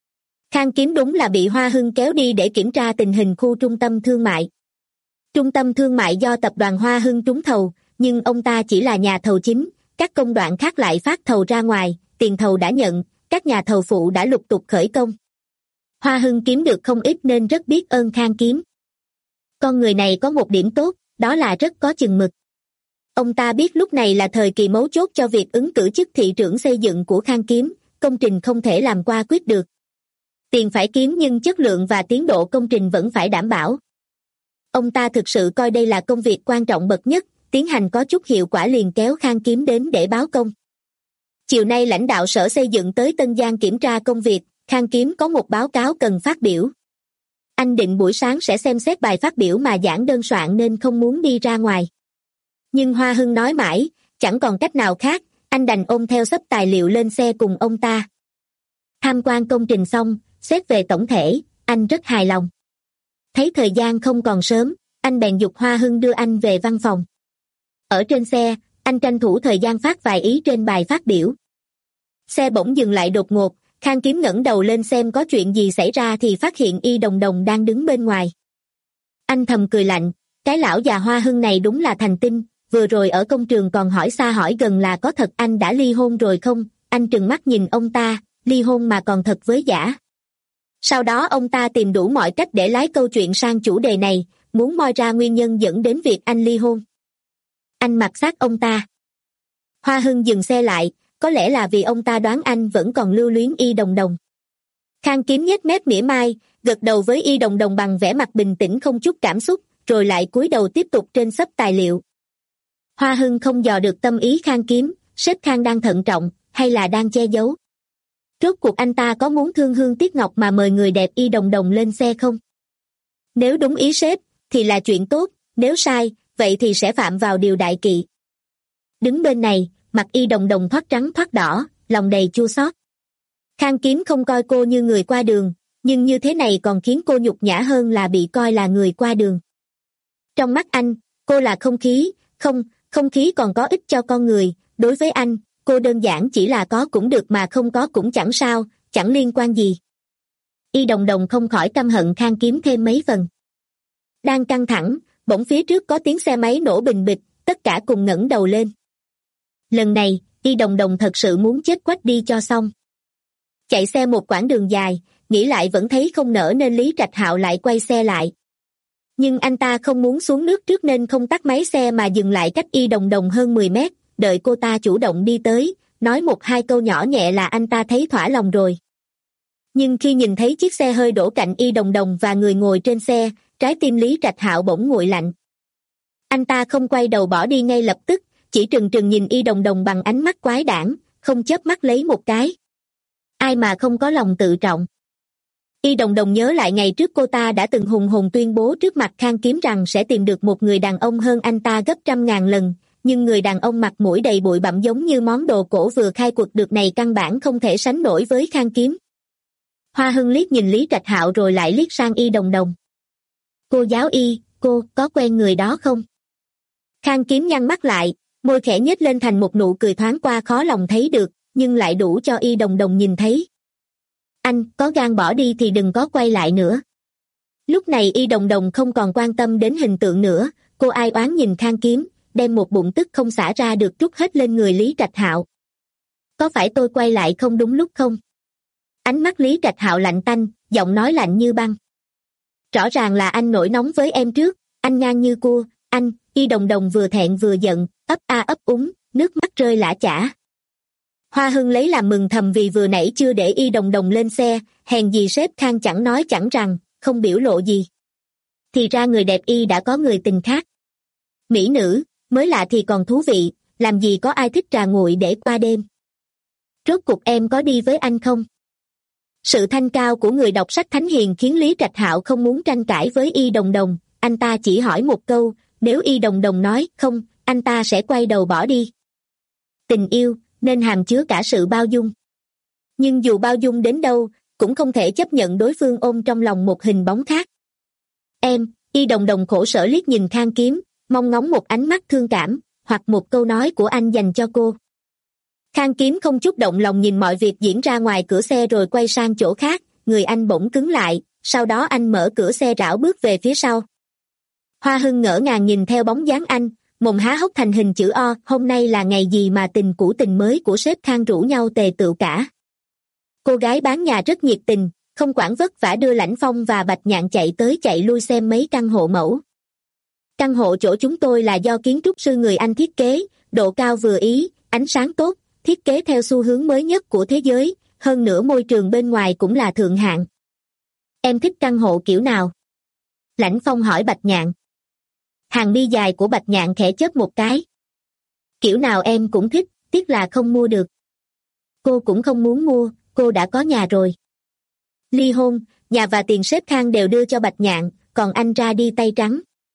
Khang Kiếm đúng là bị Hoa Hưng kéo đi để kiểm tra tình hình khu trung tâm thương mại. Trung tâm thương mại do tập đoàn Hoa Hưng trúng thầu, nhưng ông ta chỉ là nhà thầu chính, các công đoạn khác lại phát thầu ra ngoài, tiền thầu đã nhận, các nhà thầu phụ đã lục tục khởi công. Hoa Hưng kiếm được không ít nên rất biết ơn Khang Kiếm. Con người này có một điểm tốt, đó là rất có chừng mực. Ông ta biết lúc này là thời kỳ mấu chốt cho việc ứng cử chức thị trưởng xây dựng của Khang Kiếm, công trình không thể làm qua quyết được. Tiền phải kiếm nhưng chất lượng và tiến độ công trình vẫn phải đảm bảo. Ông ta thực sự coi đây là công việc quan trọng bậc nhất, tiến hành có chút hiệu quả liền kéo Khang Kiếm đến để báo công. Chiều nay lãnh đạo sở xây dựng tới Tân Giang kiểm tra công việc, Khang Kiếm có một báo cáo cần phát biểu. Anh định buổi sáng sẽ xem xét bài phát biểu mà giảng đơn soạn nên không muốn đi ra ngoài. Nhưng Hoa Hưng nói mãi, chẳng còn cách nào khác, anh đành ôm theo xấp tài liệu lên xe cùng ông ta. Tham quan công trình xong, xét về tổng thể, anh rất hài lòng. Thấy thời gian không còn sớm, anh bèn giục Hoa Hưng đưa anh về văn phòng. Ở trên xe, anh tranh thủ thời gian phát vài ý trên bài phát biểu. Xe bỗng dừng lại đột ngột, Khang Kiếm ngẩng đầu lên xem có chuyện gì xảy ra thì phát hiện Y Đồng Đồng đang đứng bên ngoài. Anh thầm cười lạnh, cái lão già Hoa Hưng này đúng là thành tinh, vừa rồi ở công trường còn hỏi xa hỏi gần là có thật anh đã ly hôn rồi không, anh trừng mắt nhìn ông ta, ly hôn mà còn thật với giả. Sau đó ông ta tìm đủ mọi cách để lái câu chuyện sang chủ đề này, muốn moi ra nguyên nhân dẫn đến việc anh ly hôn. Anh mặc sát ông ta. Hoa Hưng dừng xe lại, có lẽ là vì ông ta đoán anh vẫn còn lưu luyến Y Đồng Đồng. Khang Kiếm nhếch mép mỉa mai, gật đầu với Y Đồng Đồng bằng vẻ mặt bình tĩnh không chút cảm xúc, rồi lại cúi đầu tiếp tục trên xấp tài liệu. Hoa Hưng không dò được tâm ý Khang Kiếm, sếp Khang đang thận trọng, hay là đang che giấu. Rốt cuộc anh ta có muốn thương hương tiếc ngọc mà mời người đẹp Y Đồng Đồng lên xe không? Nếu đúng ý sếp, thì là chuyện tốt, nếu sai, vậy thì sẽ phạm vào điều đại kỵ. Đứng bên này, mặt Y Đồng Đồng thoát trắng thoát đỏ, lòng đầy chua xót. Khang Kiếm không coi cô như người qua đường, nhưng như thế này còn khiến cô nhục nhã hơn là bị coi là người qua đường. Trong mắt anh, cô là không khí, không, không khí còn có ích cho con người, đối với anh, cô đơn giản chỉ là có cũng được mà không có cũng chẳng sao, chẳng liên quan gì. Y Đồng Đồng không khỏi căm hận Khang Kiếm thêm mấy phần. Đang căng thẳng, bỗng phía trước có tiếng xe máy nổ bình bịch, tất cả cùng ngẩng đầu lên. Lần này, Y Đồng Đồng thật sự muốn chết quách đi cho xong. Chạy xe một quãng đường dài, nghĩ lại vẫn thấy không nỡ nên Lý Trạch Hạo lại quay xe lại. Nhưng anh ta không muốn xuống nước trước nên không tắt máy xe mà dừng lại cách Y Đồng Đồng hơn mười mét, đợi cô ta chủ động đi tới, nói một hai câu nhỏ nhẹ là anh ta thấy thỏa lòng rồi. Nhưng khi nhìn thấy chiếc xe hơi đổ cạnh Y Đồng Đồng và người ngồi trên xe, trái tim Lý Trạch Hạo bỗng nguội lạnh. Anh ta không quay đầu bỏ đi ngay lập tức, chỉ trừng trừng nhìn Y Đồng Đồng bằng ánh mắt quái đản, không chớp mắt lấy một cái. Ai mà không có lòng tự trọng. Y Đồng Đồng nhớ lại ngày trước cô ta đã từng hùng hồn tuyên bố trước mặt Khang Kiếm rằng sẽ tìm được một người đàn ông hơn anh ta gấp trăm ngàn lần, nhưng người đàn ông mặt mũi đầy bụi bặm giống như món đồ cổ vừa khai quật được này căn bản không thể sánh nổi với Khang Kiếm. Hoa Hưng liếc nhìn Lý Trạch Hạo rồi lại liếc sang Y Đồng Đồng. Cô giáo Y, cô có quen người đó không? Khang Kiếm nhăn mắt lại, môi khẽ nhếch lên thành một nụ cười thoáng qua khó lòng thấy được, nhưng lại đủ cho Y Đồng Đồng nhìn thấy. Anh, có gan bỏ đi thì đừng có quay lại nữa. Lúc này Y Đồng Đồng không còn quan tâm đến hình tượng nữa, cô ai oán nhìn Khang Kiếm, đem một bụng tức không xả ra được trút hết lên người Lý Trạch Hạo. Có phải tôi quay lại không đúng lúc không? Ánh mắt Lý Trạch Hạo lạnh tanh, giọng nói lạnh như băng. Rõ ràng là anh nổi nóng với em trước, anh ngang như cua, anh. Y Đồng Đồng vừa thẹn vừa giận, ấp a ấp úng, nước mắt rơi lã chã. Hoa Hưng lấy làm mừng thầm vì vừa nãy chưa để Y Đồng Đồng lên xe, hèn gì sếp Khang chẳng nói chẳng rằng, không biểu lộ gì. Thì ra người đẹp Y đã có người tình khác. Mỹ nữ, mới lạ thì còn thú vị, làm gì có ai thích trà nguội để qua đêm. Rốt cuộc em có đi với anh không? Sự thanh cao của người đọc sách thánh hiền khiến Lý Trạch Hạo không muốn tranh cãi với Y Đồng Đồng, anh ta chỉ hỏi một câu, nếu Y Đồng Đồng nói không, anh ta sẽ quay đầu bỏ đi. Tình yêu, nên hàm chứa cả sự bao dung. Nhưng dù bao dung đến đâu, cũng không thể chấp nhận đối phương ôm trong lòng một hình bóng khác. Em, Y Đồng Đồng khổ sở liếc nhìn Khang Kiếm, mong ngóng một ánh mắt thương cảm, hoặc một câu nói của anh dành cho cô. Khang Kiếm không chút động lòng nhìn mọi việc diễn ra ngoài cửa xe rồi quay sang chỗ khác, người anh bỗng cứng lại, sau đó anh mở cửa xe rảo bước về phía sau. Hoa Hưng ngỡ ngàng nhìn theo bóng dáng anh, mồm há hốc thành hình chữ O, hôm nay là ngày gì mà tình cũ tình mới của sếp Khang rủ nhau tề tựu cả. Cô gái bán nhà rất nhiệt tình, không quản vất vả đưa Lãnh Phong và Bạch Nhạn chạy tới chạy lui xem mấy căn hộ mẫu. Căn hộ chỗ chúng tôi là do kiến trúc sư người Anh thiết kế, độ cao vừa ý, ánh sáng tốt, thiết kế theo xu hướng mới nhất của thế giới, hơn nữa môi trường bên ngoài cũng là thượng hạng. Em thích căn hộ kiểu nào? Lãnh Phong hỏi Bạch Nhạn. Hàng mi dài của Bạch Nhạn khẽ chớp một cái. Kiểu nào em cũng thích, tiếc là không mua được. Cô cũng không muốn mua, cô đã có nhà rồi. Ly hôn, nhà và tiền sếp Khang đều đưa cho Bạch Nhạn, còn anh ra đi tay trắng.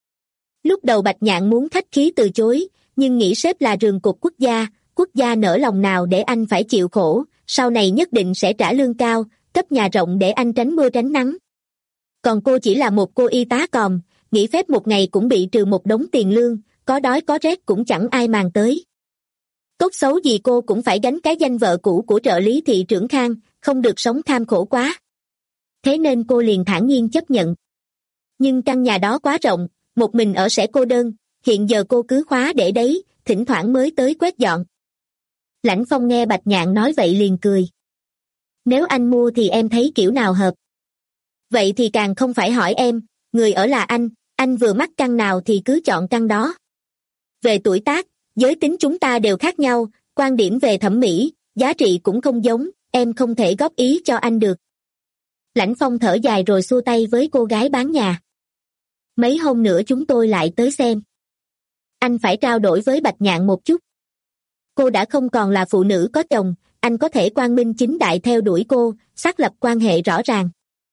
Lúc đầu Bạch Nhạn muốn khách khí từ chối, nhưng nghĩ sếp là rường cục quốc gia, quốc gia nỡ lòng nào để anh phải chịu khổ, sau này nhất định sẽ trả lương cao, cấp nhà rộng để anh tránh mưa tránh nắng. Còn cô chỉ là một cô y tá còm, nghỉ phép một ngày cũng bị trừ một đống tiền lương, có đói có rét cũng chẳng ai màng tới. Tốt xấu gì cô cũng phải gánh cái danh vợ cũ của trợ lý thị trưởng Khang, không được sống tham khổ quá. Thế nên cô liền thản nhiên chấp nhận. Nhưng căn nhà đó quá rộng, một mình ở sẽ cô đơn, hiện giờ cô cứ khóa để đấy, thỉnh thoảng mới tới quét dọn. Lãnh Phong nghe Bạch Nhạn nói vậy liền cười. Nếu anh mua thì em thấy kiểu nào hợp? Vậy thì càng không phải hỏi em, người ở là anh, anh vừa mắc căn nào thì cứ chọn căn đó. Về tuổi tác, giới tính chúng ta đều khác nhau, quan điểm về thẩm mỹ, giá trị cũng không giống, em không thể góp ý cho anh được. Lãnh Phong thở dài rồi xua tay với cô gái bán nhà. Mấy hôm nữa chúng tôi lại tới xem. Anh phải trao đổi với Bạch Nhạn một chút. Cô đã không còn là phụ nữ có chồng, anh có thể quang minh chính đại theo đuổi cô, xác lập quan hệ rõ ràng.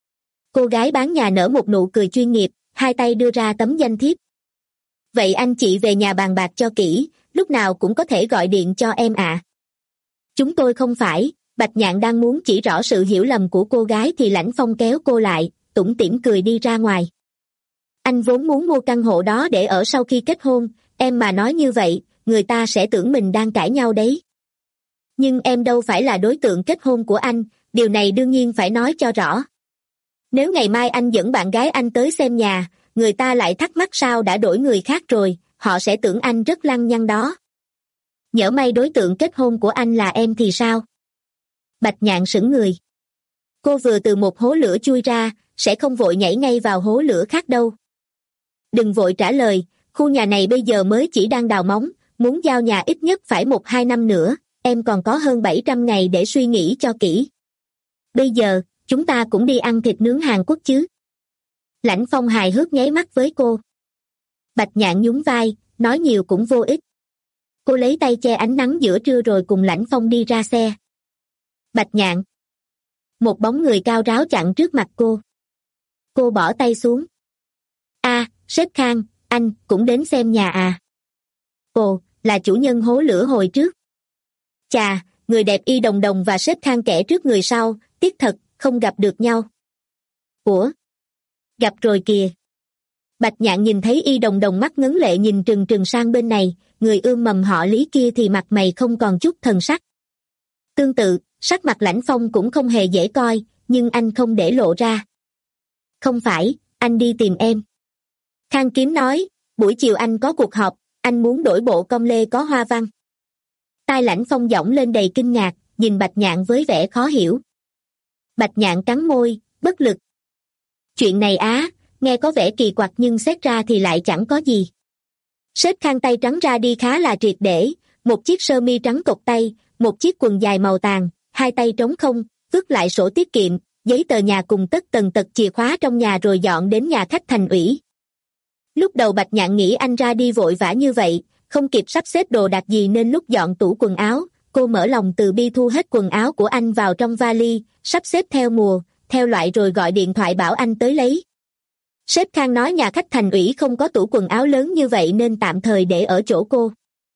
Cô gái bán nhà nở một nụ cười chuyên nghiệp, hai tay đưa ra tấm danh thiếp. Vậy anh chị về nhà bàn bạc cho kỹ, lúc nào cũng có thể gọi điện cho em ạ. À. Chúng tôi không phải, Bạch Nhạn đang muốn chỉ rõ sự hiểu lầm của cô gái thì Lãnh Phong kéo cô lại, tủm tỉm cười đi ra ngoài. Anh vốn muốn mua căn hộ đó để ở sau khi kết hôn, em mà nói như vậy, người ta sẽ tưởng mình đang cãi nhau đấy. Nhưng em đâu phải là đối tượng kết hôn của anh, điều này đương nhiên phải nói cho rõ. Nếu ngày mai anh dẫn bạn gái anh tới xem nhà, người ta lại thắc mắc sao đã đổi người khác rồi, họ sẽ tưởng anh rất lăng nhăng đó. Nhỡ may đối tượng kết hôn của anh là em thì sao? Bạch Nhạn sững người. Cô vừa từ một hố lửa chui ra, sẽ không vội nhảy ngay vào hố lửa khác đâu. Đừng vội trả lời, khu nhà này bây giờ mới chỉ đang đào móng, muốn giao nhà ít nhất phải một hai năm nữa, em còn có hơn bảy trăm ngày để suy nghĩ cho kỹ. Bây giờ, chúng ta cũng đi ăn thịt nướng Hàn Quốc chứ. Lãnh Phong hài hước nháy mắt với cô. Bạch Nhạn nhún vai, nói nhiều cũng vô ích. Cô lấy tay che ánh nắng giữa trưa rồi cùng Lãnh Phong đi ra xe. Bạch Nhạn. Một bóng người cao ráo chặn trước mặt cô. Cô bỏ tay xuống. A, sếp Khang, anh cũng đến xem nhà à? Ồ, là chủ nhân hố lửa hồi trước. Chà, người đẹp Y Đồng Đồng và sếp Khang kẻ trước người sau, tiếc thật, không gặp được nhau. Ủa? Gặp rồi kìa. Bạch Nhạn nhìn thấy Y Đồng Đồng mắt ngấn lệ nhìn trừng trừng sang bên này, người ươm mầm họ Lý kia thì mặt mày không còn chút thần sắc. Tương tự, sắc mặt Lãnh Phong cũng không hề dễ coi, nhưng anh không để lộ ra. Không phải, anh đi tìm em. Khang Kiếm nói, buổi chiều anh có cuộc họp, anh muốn đổi bộ com lê có hoa văn. Tai Lãnh Phong giọng lên đầy kinh ngạc, nhìn Bạch Nhạn với vẻ khó hiểu. Bạch Nhạn cắn môi, bất lực. Chuyện này á, nghe có vẻ kỳ quặc nhưng xét ra thì lại chẳng có gì. Sếp Khang tay trắng ra đi khá là triệt để, một chiếc sơ mi trắng cộc tay, một chiếc quần dài màu tàn, hai tay trống không, vứt lại sổ tiết kiệm, giấy tờ nhà cùng tất tần tật chìa khóa trong nhà rồi dọn đến nhà khách thành ủy. Lúc đầu Bạch Nhạn nghĩ anh ra đi vội vã như vậy, không kịp sắp xếp đồ đạc gì nên lúc dọn tủ quần áo, cô mở lòng từ bi thu hết quần áo của anh vào trong vali, sắp xếp theo mùa, theo loại rồi gọi điện thoại bảo anh tới lấy. Sếp Khang nói nhà khách thành ủy không có tủ quần áo lớn như vậy nên tạm thời để ở chỗ cô.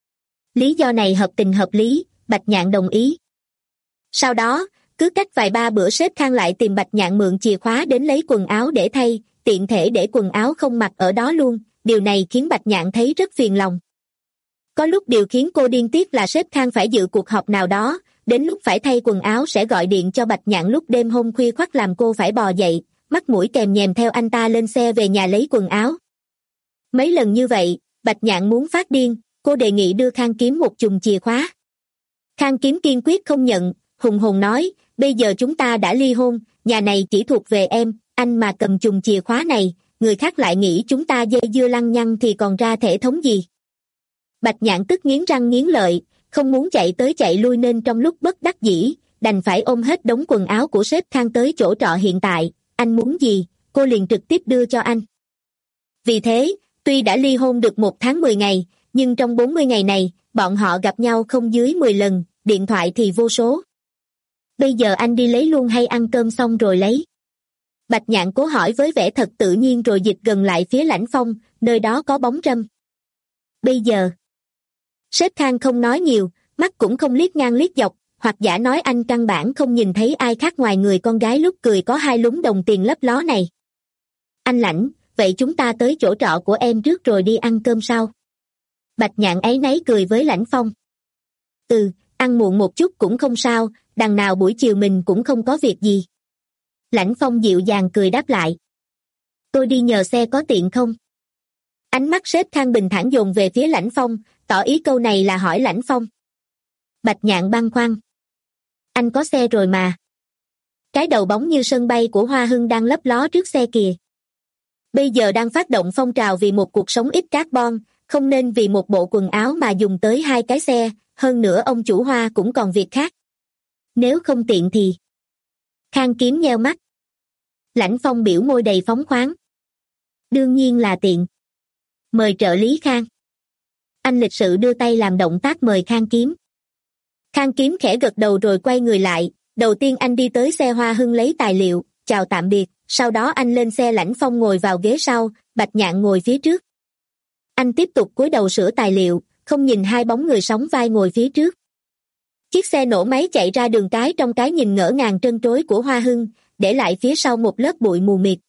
Lý do này hợp tình hợp lý, Bạch Nhạn đồng ý. Sau đó, cứ cách vài ba bữa sếp Khang lại tìm Bạch Nhạn mượn chìa khóa đến lấy quần áo để thay, tiện thể để quần áo không mặc ở đó luôn, điều này khiến Bạch Nhạn thấy rất phiền lòng. Có lúc điều khiến cô điên tiết là sếp Khang phải dự cuộc họp nào đó, đến lúc phải thay quần áo sẽ gọi điện cho Bạch Nhạn lúc đêm hôm khuya khoắt làm cô phải bò dậy, mắt mũi kèm nhèm theo anh ta lên xe về nhà lấy quần áo. Mấy lần như vậy, Bạch Nhạn muốn phát điên, cô đề nghị đưa Khang Kiếm một chùm chìa khóa. Khang Kiếm kiên quyết không nhận, hùng hồn nói, bây giờ chúng ta đã ly hôn, nhà này chỉ thuộc về em, anh mà cầm chùm chìa khóa này, người khác lại nghĩ chúng ta dây dưa lăng nhăng thì còn ra thể thống gì. Bạch Nhạn tức nghiến răng nghiến lợi, không muốn chạy tới chạy lui nên trong lúc bất đắc dĩ, đành phải ôm hết đống quần áo của sếp Khang tới chỗ trọ hiện tại, anh muốn gì, cô liền trực tiếp đưa cho anh. Vì thế, tuy đã ly hôn được một tháng mười ngày, nhưng trong bốn mươi ngày này, bọn họ gặp nhau không dưới mười lần, điện thoại thì vô số. Bây giờ anh đi lấy luôn hay ăn cơm xong rồi lấy? Bạch Nhạn cố hỏi với vẻ thật tự nhiên rồi dịch gần lại phía Lãnh Phong, nơi đó có bóng râm. Bây giờ, sếp Khang không nói nhiều, mắt cũng không liếc ngang liếc dọc, hoặc giả nói anh căn bản không nhìn thấy ai khác ngoài người con gái lúc cười có hai lúm đồng tiền lấp ló này. Anh Lãnh, vậy chúng ta tới chỗ trọ của em trước rồi đi ăn cơm sau. Bạch Nhạn áy náy cười với Lãnh Phong. Ừ, ăn muộn một chút cũng không sao, đằng nào buổi chiều mình cũng không có việc gì. Lãnh Phong dịu dàng cười đáp lại. Tôi đi nhờ xe có tiện không? Ánh mắt sếp Khang bình thản dồn về phía Lãnh Phong, tỏ ý câu này là hỏi Lãnh Phong. Bạch Nhạn băn khoăn. Anh có xe rồi mà. Cái đầu bóng như sân bay của Hoa Hưng đang lấp ló trước xe kìa. Bây giờ đang phát động phong trào vì một cuộc sống ít carbon, không nên vì một bộ quần áo mà dùng tới hai cái xe, hơn nữa ông chủ Hoa cũng còn việc khác. Nếu không tiện thì... Khang Kiếm nheo mắt. Lãnh Phong biểu môi đầy phóng khoáng. Đương nhiên là tiện. Mời trợ lý Khang. Anh lịch sự đưa tay làm động tác mời Khang Kiếm. Khang Kiếm khẽ gật đầu rồi quay người lại, đầu tiên anh đi tới xe Hoa Hưng lấy tài liệu, chào tạm biệt, sau đó anh lên xe Lãnh Phong ngồi vào ghế sau, Bạch Nhạn ngồi phía trước. Anh tiếp tục cúi đầu sửa tài liệu, không nhìn hai bóng người sóng vai ngồi phía trước. Chiếc xe nổ máy chạy ra đường cái trong cái nhìn ngỡ ngàng trân trối của Hoa Hưng, để lại phía sau một lớp bụi mù mịt.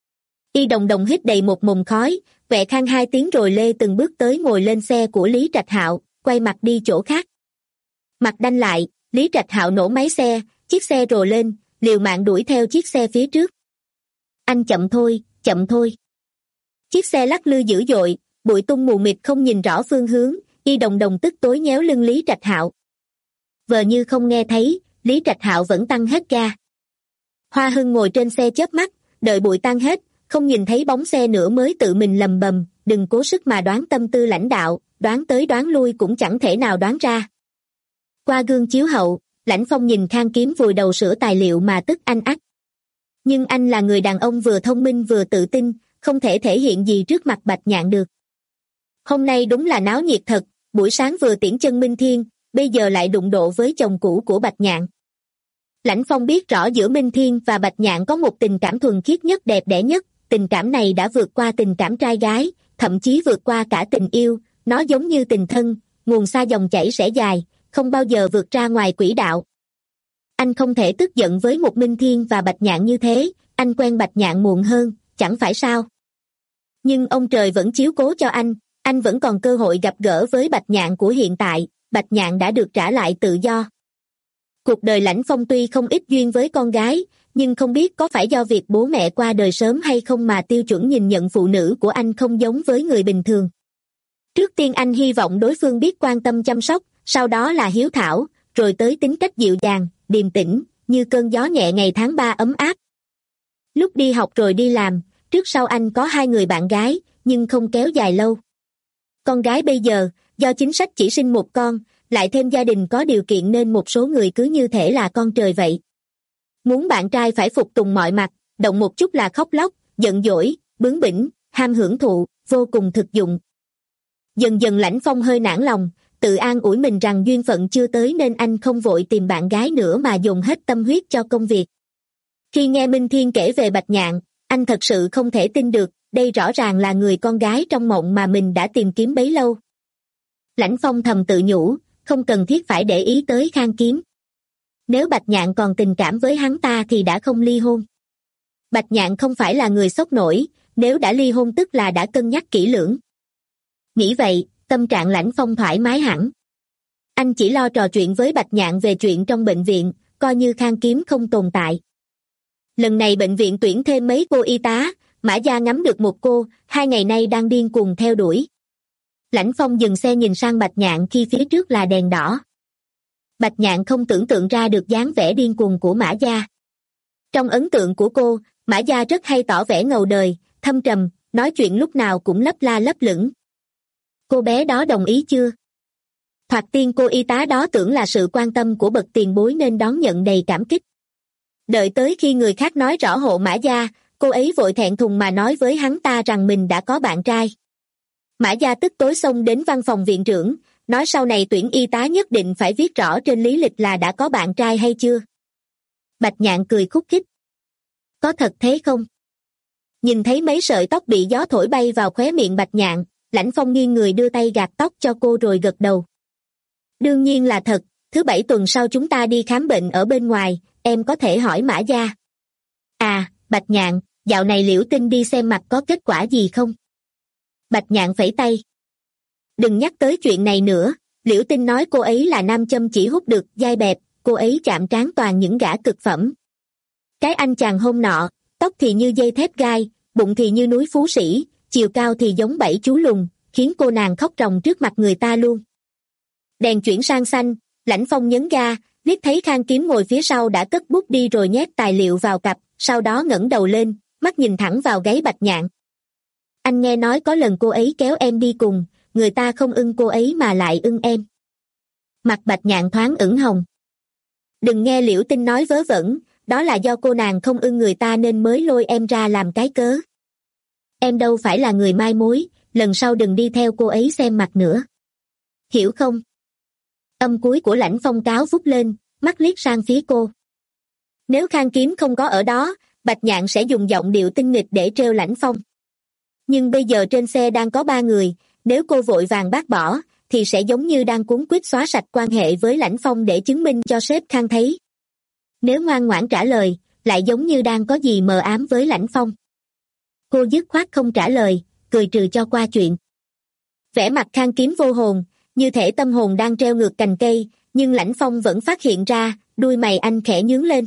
Y Đồng Đồng hít đầy một mồm khói, vẹ khang hai tiếng rồi lê từng bước tới ngồi lên xe của Lý Trạch Hạo, quay mặt đi chỗ khác. Mặt đanh lại, Lý Trạch Hạo nổ máy xe, chiếc xe rồ lên, liều mạng đuổi theo chiếc xe phía trước. Anh chậm thôi, chậm thôi. Chiếc xe lắc lư dữ dội, bụi tung mù mịt không nhìn rõ phương hướng, Y Đồng Đồng tức tối nhéo lưng Lý Trạch Hạo. Vờ như không nghe thấy, Lý Trạch Hạo vẫn tăng hết ga. Hoa Hưng ngồi trên xe chớp mắt, đợi bụi tan hết, không nhìn thấy bóng xe nữa mới tự mình lầm bầm, đừng cố sức mà đoán tâm tư lãnh đạo, đoán tới đoán lui cũng chẳng thể nào đoán ra. Qua gương chiếu hậu, Lãnh Phong nhìn Khang Kiếm vùi đầu sửa tài liệu mà tức anh ách. Nhưng anh là người đàn ông vừa thông minh vừa tự tin, không thể thể hiện gì trước mặt Bạch Nhạn được. Hôm nay đúng là náo nhiệt thật, buổi sáng vừa tiễn chân Minh Thiên, bây giờ lại đụng độ với chồng cũ của Bạch Nhạn. Lãnh Phong biết rõ giữa Minh Thiên và Bạch Nhạn có một tình cảm thuần khiết nhất, đẹp đẽ nhất, tình cảm này đã vượt qua tình cảm trai gái, thậm chí vượt qua cả tình yêu, nó giống như tình thân, nguồn xa dòng chảy sẽ dài, không bao giờ vượt ra ngoài quỹ đạo. Anh không thể tức giận với một Minh Thiên và Bạch Nhạn như thế, anh quen Bạch Nhạn muộn hơn, chẳng phải sao? Nhưng ông trời vẫn chiếu cố cho anh, anh vẫn còn cơ hội gặp gỡ với Bạch Nhạn của hiện tại, Bạch Nhạn đã được trả lại tự do. Cuộc đời Lãnh Phong tuy không ít duyên với con gái, nhưng không biết có phải do việc bố mẹ qua đời sớm hay không mà tiêu chuẩn nhìn nhận phụ nữ của anh không giống với người bình thường. Trước tiên anh hy vọng đối phương biết quan tâm chăm sóc, sau đó là hiếu thảo, rồi tới tính cách dịu dàng, điềm tĩnh, như cơn gió nhẹ ngày tháng ba ấm áp. Lúc đi học rồi đi làm, trước sau anh có hai người bạn gái, nhưng không kéo dài lâu. Con gái bây giờ, do chính sách chỉ sinh một con, lại thêm gia đình có điều kiện nên một số người cứ như thể là con trời vậy. Muốn bạn trai phải phục tùng mọi mặt, động một chút là khóc lóc, giận dỗi, bướng bỉnh, ham hưởng thụ, vô cùng thực dụng. Dần dần Lãnh Phong hơi nản lòng, tự an ủi mình rằng duyên phận chưa tới nên anh không vội tìm bạn gái nữa mà dồn hết tâm huyết cho công việc. Khi nghe Minh Thiên kể về Bạch Nhạn, anh thật sự không thể tin được, đây rõ ràng là người con gái trong mộng mà mình đã tìm kiếm bấy lâu. Lãnh Phong thầm tự nhủ, không cần thiết phải để ý tới Khang Kiếm. Nếu Bạch Nhạn còn tình cảm với hắn ta thì đã không ly hôn. Bạch Nhạn không phải là người sốc nổi, nếu đã ly hôn tức là đã cân nhắc kỹ lưỡng. Nghĩ vậy, tâm trạng Lãnh Phong thoải mái hẳn. Anh chỉ lo trò chuyện với Bạch Nhạn về chuyện trong bệnh viện, coi như Khang Kiếm không tồn tại. Lần này bệnh viện tuyển thêm mấy cô y tá, Mã Gia ngắm được một cô, hai ngày nay đang điên cuồng theo đuổi. Lãnh Phong dừng xe nhìn sang Bạch Nhạn khi phía trước là đèn đỏ. Bạch Nhạn không tưởng tượng ra được dáng vẻ điên cuồng của Mã Gia. Trong ấn tượng của cô, Mã Gia rất hay tỏ vẻ ngầu đời, thâm trầm, nói chuyện lúc nào cũng lấp la lấp lửng. Cô bé đó đồng ý chưa? Thoạt tiên cô y tá đó tưởng là sự quan tâm của bậc tiền bối nên đón nhận đầy cảm kích. Đợi tới khi người khác nói rõ hộ Mã Gia, cô ấy vội thẹn thùng mà nói với hắn ta rằng mình đã có bạn trai. Mã Gia tức tối xông đến văn phòng viện trưởng, nói sau này tuyển y tá nhất định phải viết rõ trên lý lịch là đã có bạn trai hay chưa. Bạch Nhạn cười khúc khích. Có thật thế không? Nhìn thấy mấy sợi tóc bị gió thổi bay vào khóe miệng Bạch Nhạn, Lãnh Phong nghiêng người đưa tay gạt tóc cho cô rồi gật đầu. Đương nhiên là thật, thứ bảy tuần sau chúng ta đi khám bệnh ở bên ngoài, em có thể hỏi Mã Gia. À, Bạch Nhạn, dạo này Liễu Tinh đi xem mặt có kết quả gì không? Bạch Nhạn phẩy tay. Đừng nhắc tới chuyện này nữa, Liễu Tinh nói cô ấy là nam châm chỉ hút được dai bẹp, cô ấy chạm trán toàn những gã cực phẩm. Cái anh chàng hôm nọ, tóc thì như dây thép gai, bụng thì như núi Phú Sĩ, chiều cao thì giống bảy chú lùn, khiến cô nàng khóc ròng trước mặt người ta luôn. Đèn chuyển sang xanh, Lãnh Phong nhấn ga, liếc thấy Khang Kiếm ngồi phía sau đã cất bút đi rồi nhét tài liệu vào cặp, sau đó ngẩng đầu lên, mắt nhìn thẳng vào gáy Bạch Nhạn. Anh nghe nói có lần cô ấy kéo em đi cùng, người ta không ưng cô ấy mà lại ưng em. Mặt Bạch Nhạn thoáng ửng hồng. Đừng nghe Liễu Tinh nói vớ vẩn, đó là do cô nàng không ưng người ta nên mới lôi em ra làm cái cớ. Em đâu phải là người mai mối, lần sau đừng đi theo cô ấy xem mặt nữa. Hiểu không? Âm cuối của Lãnh Phong cáo vút lên, mắt liếc sang phía cô. Nếu Khang Kiếm không có ở đó, Bạch Nhạn sẽ dùng giọng điệu tinh nghịch để trêu Lãnh Phong. Nhưng bây giờ trên xe đang có ba người, nếu cô vội vàng bác bỏ, thì sẽ giống như đang cuống quýt xóa sạch quan hệ với Lãnh Phong để chứng minh cho sếp Khang thấy. Nếu ngoan ngoãn trả lời, lại giống như đang có gì mờ ám với Lãnh Phong. Cô dứt khoát không trả lời, cười trừ cho qua chuyện. Vẻ mặt Khang Kiếm vô hồn, như thể tâm hồn đang treo ngược cành cây, nhưng Lãnh Phong vẫn phát hiện ra, đuôi mày anh khẽ nhướng lên.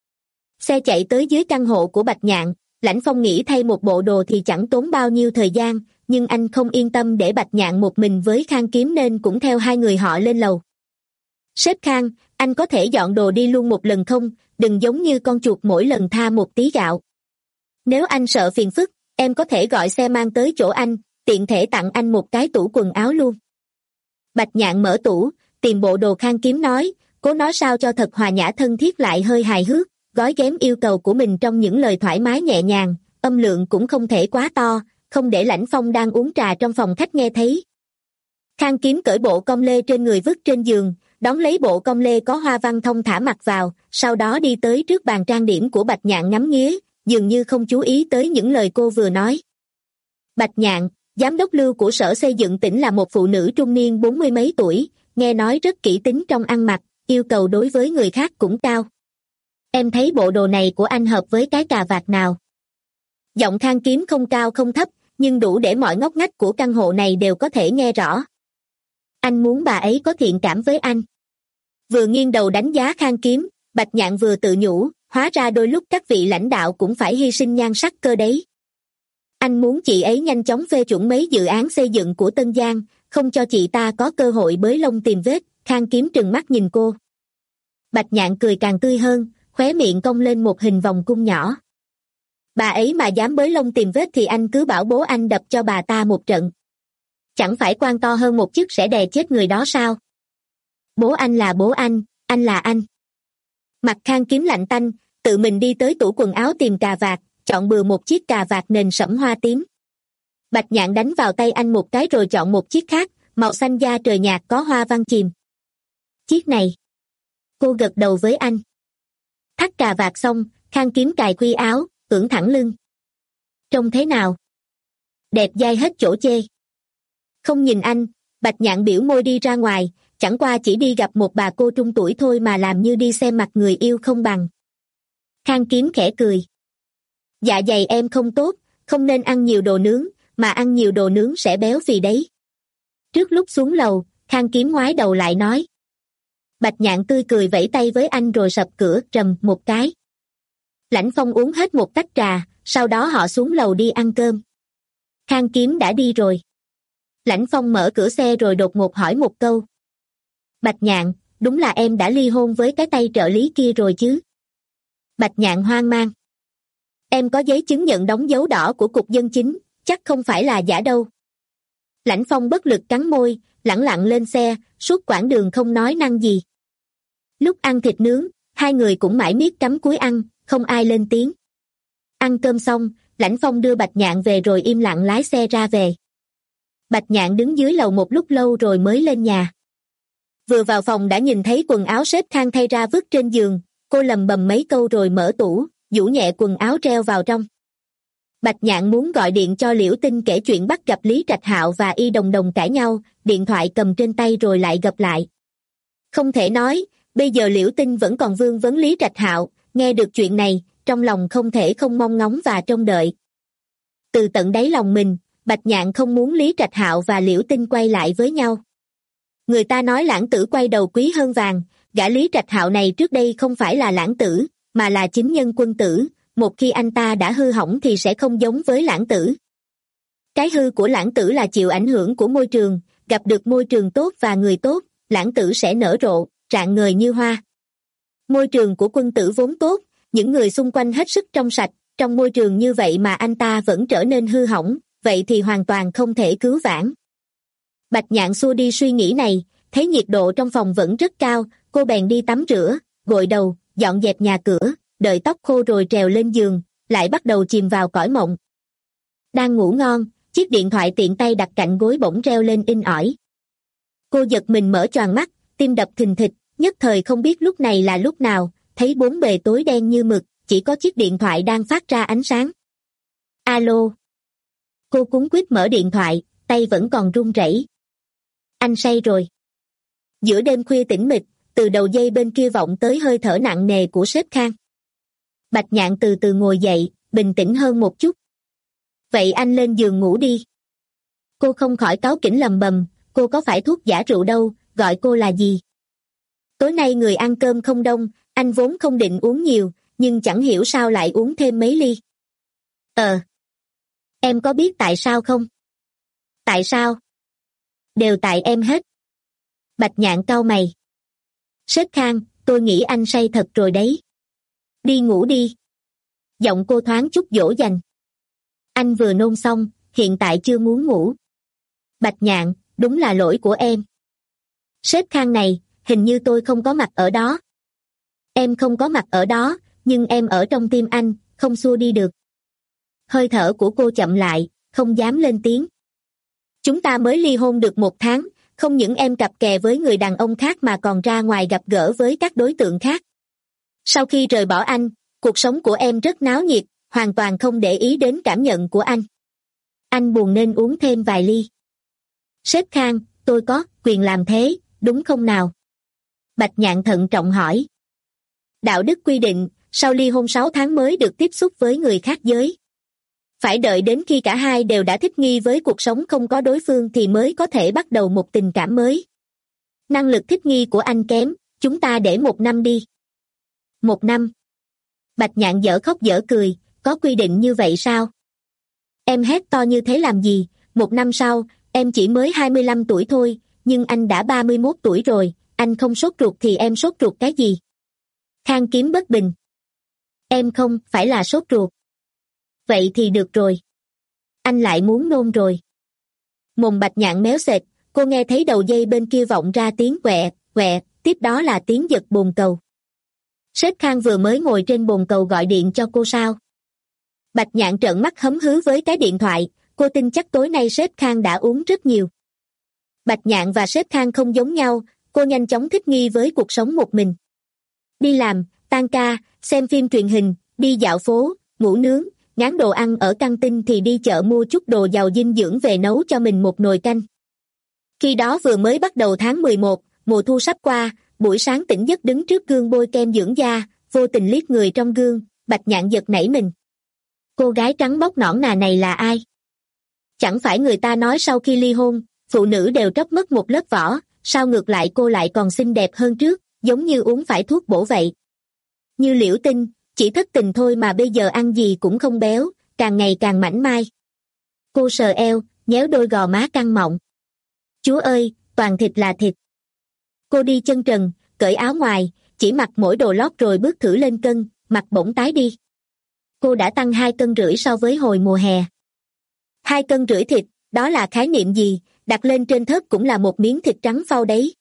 Xe chạy tới dưới căn hộ của Bạch Nhạn, Lãnh Phong nghĩ thay một bộ đồ thì chẳng tốn bao nhiêu thời gian, nhưng anh không yên tâm để Bạch Nhạn một mình với Khang Kiếm nên cũng theo hai người họ lên lầu. Sếp Khang, anh có thể dọn đồ đi luôn một lần không, đừng giống như con chuột mỗi lần tha một tí gạo. Nếu anh sợ phiền phức, em có thể gọi xe mang tới chỗ anh, tiện thể tặng anh một cái tủ quần áo luôn. Bạch Nhạn mở tủ, tìm bộ đồ Khang Kiếm nói, cố nói sao cho thật hòa nhã thân thiết lại hơi hài hước, gói ghém yêu cầu của mình trong những lời thoải mái nhẹ nhàng, âm lượng cũng không thể quá to, không để Lãnh Phong đang uống trà trong phòng khách nghe thấy. Khang Kiếm cởi bộ com lê trên người vứt trên giường, đón lấy bộ com lê có hoa văn thông thả mặc vào, sau đó đi tới trước bàn trang điểm của Bạch Nhạn ngắm nghía, dường như không chú ý tới những lời cô vừa nói. Bạch Nhạn, giám đốc Lưu của Sở Xây dựng tỉnh, là một phụ nữ trung niên bốn mươi mấy tuổi, nghe nói rất kỹ tính trong ăn mặc, yêu cầu đối với người khác cũng cao. Em thấy bộ đồ này của anh hợp với cái cà vạt nào? Giọng Khang Kiếm không cao không thấp, nhưng đủ để mọi ngóc ngách của căn hộ này đều có thể nghe rõ. Anh muốn bà ấy có thiện cảm với anh. Vừa nghiêng đầu đánh giá Khang Kiếm, Bạch Nhạn vừa tự nhủ, hóa ra đôi lúc các vị lãnh đạo cũng phải hy sinh nhan sắc cơ đấy. Anh muốn chị ấy nhanh chóng phê chuẩn mấy dự án xây dựng của Tân Giang, không cho chị ta có cơ hội bới lông tìm vết. Khang Kiếm trừng mắt nhìn cô. Bạch Nhạn cười càng tươi hơn, khóe miệng cong lên một hình vòng cung nhỏ. Bà ấy mà dám bới lông tìm vết thì anh cứ bảo bố anh đập cho bà ta một trận. Chẳng phải quan to hơn một chức sẽ đè chết người đó sao? Bố anh là bố anh, anh là anh. Mặt Khang Kiếm lạnh tanh, tự mình đi tới tủ quần áo tìm cà vạt, chọn bừa một chiếc cà vạt nền sẫm hoa tím. Bạch Nhạn đánh vào tay anh một cái rồi chọn một chiếc khác, màu xanh da trời nhạt có hoa văn chìm. Chiếc này. Cô gật đầu với anh. Thắt cà vạt xong, Khang Kiếm cài khuy áo, ưỡn thẳng lưng. Trông thế nào? Đẹp dai hết chỗ chê. Không nhìn anh, Bạch Nhạn biểu môi đi ra ngoài, chẳng qua chỉ đi gặp một bà cô trung tuổi thôi mà làm như đi xem mặt người yêu không bằng. Khang Kiếm khẽ cười. Dạ dày em không tốt, không nên ăn nhiều đồ nướng, mà ăn nhiều đồ nướng sẽ béo phì đấy. Trước lúc xuống lầu, Khang Kiếm ngoái đầu lại nói. Bạch Nhạn tươi cười vẫy tay với anh rồi sập cửa trầm một cái. Lãnh Phong uống hết một tách trà, sau đó họ xuống lầu đi ăn cơm. Khang Kiếm đã đi rồi. Lãnh Phong mở cửa xe rồi đột ngột hỏi một câu. Bạch Nhạn, đúng là em đã ly hôn với cái tay trợ lý kia rồi chứ? Bạch Nhạn hoang mang. Em có giấy chứng nhận đóng dấu đỏ của Cục Dân Chính, chắc không phải là giả đâu. Lãnh Phong bất lực cắn môi, lẳng lặng lên xe, suốt quãng đường không nói năng gì. Lúc ăn thịt nướng, hai người cũng mãi miết cắm cúi ăn, không ai lên tiếng. Ăn cơm xong, Lãnh Phong đưa Bạch Nhạn về rồi im lặng lái xe ra về. Bạch Nhạn đứng dưới lầu một lúc lâu rồi mới lên nhà. Vừa vào phòng đã nhìn thấy quần áo sếp Khang thay ra vứt trên giường, cô lầm bầm mấy câu rồi mở tủ, giũ nhẹ quần áo treo vào trong. Bạch Nhạn muốn gọi điện cho Liễu Tinh kể chuyện bắt gặp Lý Trạch Hạo và Y Đồng Đồng cãi nhau, điện thoại cầm trên tay rồi lại gập lại. Không thể nói, bây giờ Liễu Tinh vẫn còn vương vấn Lý Trạch Hạo, nghe được chuyện này, trong lòng không thể không mong ngóng và trông đợi. Từ tận đáy lòng mình, Bạch Nhạn không muốn Lý Trạch Hạo và Liễu Tinh quay lại với nhau. Người ta nói lãng tử quay đầu quý hơn vàng, gã Lý Trạch Hạo này trước đây không phải là lãng tử, mà là chính nhân quân tử, một khi anh ta đã hư hỏng thì sẽ không giống với lãng tử. Cái hư của lãng tử là chịu ảnh hưởng của môi trường, gặp được môi trường tốt và người tốt, lãng tử sẽ nở rộ, rạng ngời như hoa. Môi trường của quân tử vốn tốt, những người xung quanh hết sức trong sạch, trong môi trường như vậy mà anh ta vẫn trở nên hư hỏng, vậy thì hoàn toàn không thể cứu vãn. Bạch Nhạn xua đi suy nghĩ này, thấy nhiệt độ trong phòng vẫn rất cao, cô bèn đi tắm rửa, gội đầu, dọn dẹp nhà cửa, đợi tóc khô rồi trèo lên giường, lại bắt đầu chìm vào cõi mộng. Đang ngủ ngon, chiếc điện thoại tiện tay đặt cạnh gối bỗng reo lên inh ỏi. Cô giật mình mở choàng mắt, tim đập thình thịch, nhất thời không biết lúc này là lúc nào, thấy bốn bề tối đen như mực, chỉ có chiếc điện thoại đang phát ra ánh sáng. Alo. Cô cuống quýt mở điện thoại, tay vẫn còn run rẩy. Anh say rồi. Giữa đêm khuya tĩnh mịch, từ đầu dây bên kia vọng tới hơi thở nặng nề của sếp Khang. Bạch Nhạn từ từ ngồi dậy, bình tĩnh hơn một chút. Vậy anh lên giường ngủ đi. Cô không khỏi cáu kỉnh lầm bầm, cô có phải thuốc giả rượu đâu, gọi cô là gì? Tối nay người ăn cơm không đông, anh vốn không định uống nhiều, nhưng chẳng hiểu sao lại uống thêm mấy ly. Ờ. Em có biết tại sao không? Tại sao? Đều tại em hết. Bạch Nhạn cau mày. Sếp Khang, tôi nghĩ anh say thật rồi đấy. Đi ngủ đi. Giọng cô thoáng chút dỗ dành. Anh vừa nôn xong, hiện tại chưa muốn ngủ. Bạch Nhạn, đúng là lỗi của em. Sếp Khang này, hình như tôi không có mặt ở đó. Em không có mặt ở đó, nhưng nhưng em ở trong tim anh, không xua đi được. Hơi thở của cô chậm lại, không dám lên tiếng. Chúng ta mới ly hôn được một tháng, không những em cặp kè với người đàn ông khác mà còn ra ngoài gặp gỡ với các đối tượng khác. Sau khi rời bỏ anh, cuộc sống của em rất náo nhiệt, hoàn toàn không để ý đến cảm nhận của anh. Anh buồn nên uống thêm vài ly. Sếp Khang, tôi có quyền làm thế, đúng không nào? Bạch Nhạn thận trọng hỏi. Đạo đức quy định, sau ly hôn sáu tháng mới được tiếp xúc với người khác giới. Phải đợi đến khi cả hai đều đã thích nghi với cuộc sống không có đối phương thì mới có thể bắt đầu một tình cảm mới. Năng lực thích nghi của anh kém, chúng ta để một năm đi. Một năm. Bạch Nhạn dở khóc dở cười, có quy định như vậy sao? Em hét to như thế làm gì, một năm sau, em chỉ mới hai mươi lăm tuổi thôi, nhưng anh đã ba mươi mốt tuổi rồi, anh không sốt ruột thì em sốt ruột cái gì? Khang Kiếm bất bình. Em không phải là sốt ruột. Vậy thì được rồi. Anh lại muốn nôn rồi. Mồm Bạch Nhạn méo sệt, cô nghe thấy đầu dây bên kia vọng ra tiếng quẹ, quẹ, tiếp đó là tiếng giật bồn cầu. Sếp Khang vừa mới ngồi trên bồn cầu gọi điện cho cô sao? Bạch Nhạn trợn mắt hấm hứ với cái điện thoại, cô tin chắc tối nay sếp Khang đã uống rất nhiều. Bạch Nhạn và sếp Khang không giống nhau, cô nhanh chóng thích nghi với cuộc sống một mình. Đi làm, tan ca, xem phim truyền hình, đi dạo phố, ngủ nướng, ngán đồ ăn ở căng tin thì đi chợ mua chút đồ giàu dinh dưỡng về nấu cho mình một nồi canh. Khi đó vừa mới bắt đầu tháng mười một, mùa thu sắp qua, buổi sáng tỉnh giấc đứng trước gương bôi kem dưỡng da, vô tình liếc người trong gương, Bạch Nhạn giật nảy mình. Cô gái trắng bóc nõn nà này là ai? Chẳng phải người ta nói sau khi ly hôn, phụ nữ đều trót mất một lớp vỏ, sao ngược lại cô lại còn xinh đẹp hơn trước, giống như uống phải thuốc bổ vậy. Như Liễu Tinh, chỉ thất tình thôi mà bây giờ ăn gì cũng không béo, càng ngày càng mảnh mai. Cô sờ eo, nhéo đôi gò má căng mọng. Chúa ơi, toàn thịt là thịt. Cô đi chân trần, cởi áo ngoài, chỉ mặc mỗi đồ lót rồi bước thử lên cân, mặt bỗng tái đi. Cô đã tăng hai cân rưỡi so với hồi mùa hè. Hai cân rưỡi thịt, đó là khái niệm gì, đặt lên trên thớt cũng là một miếng thịt trắng phau đấy.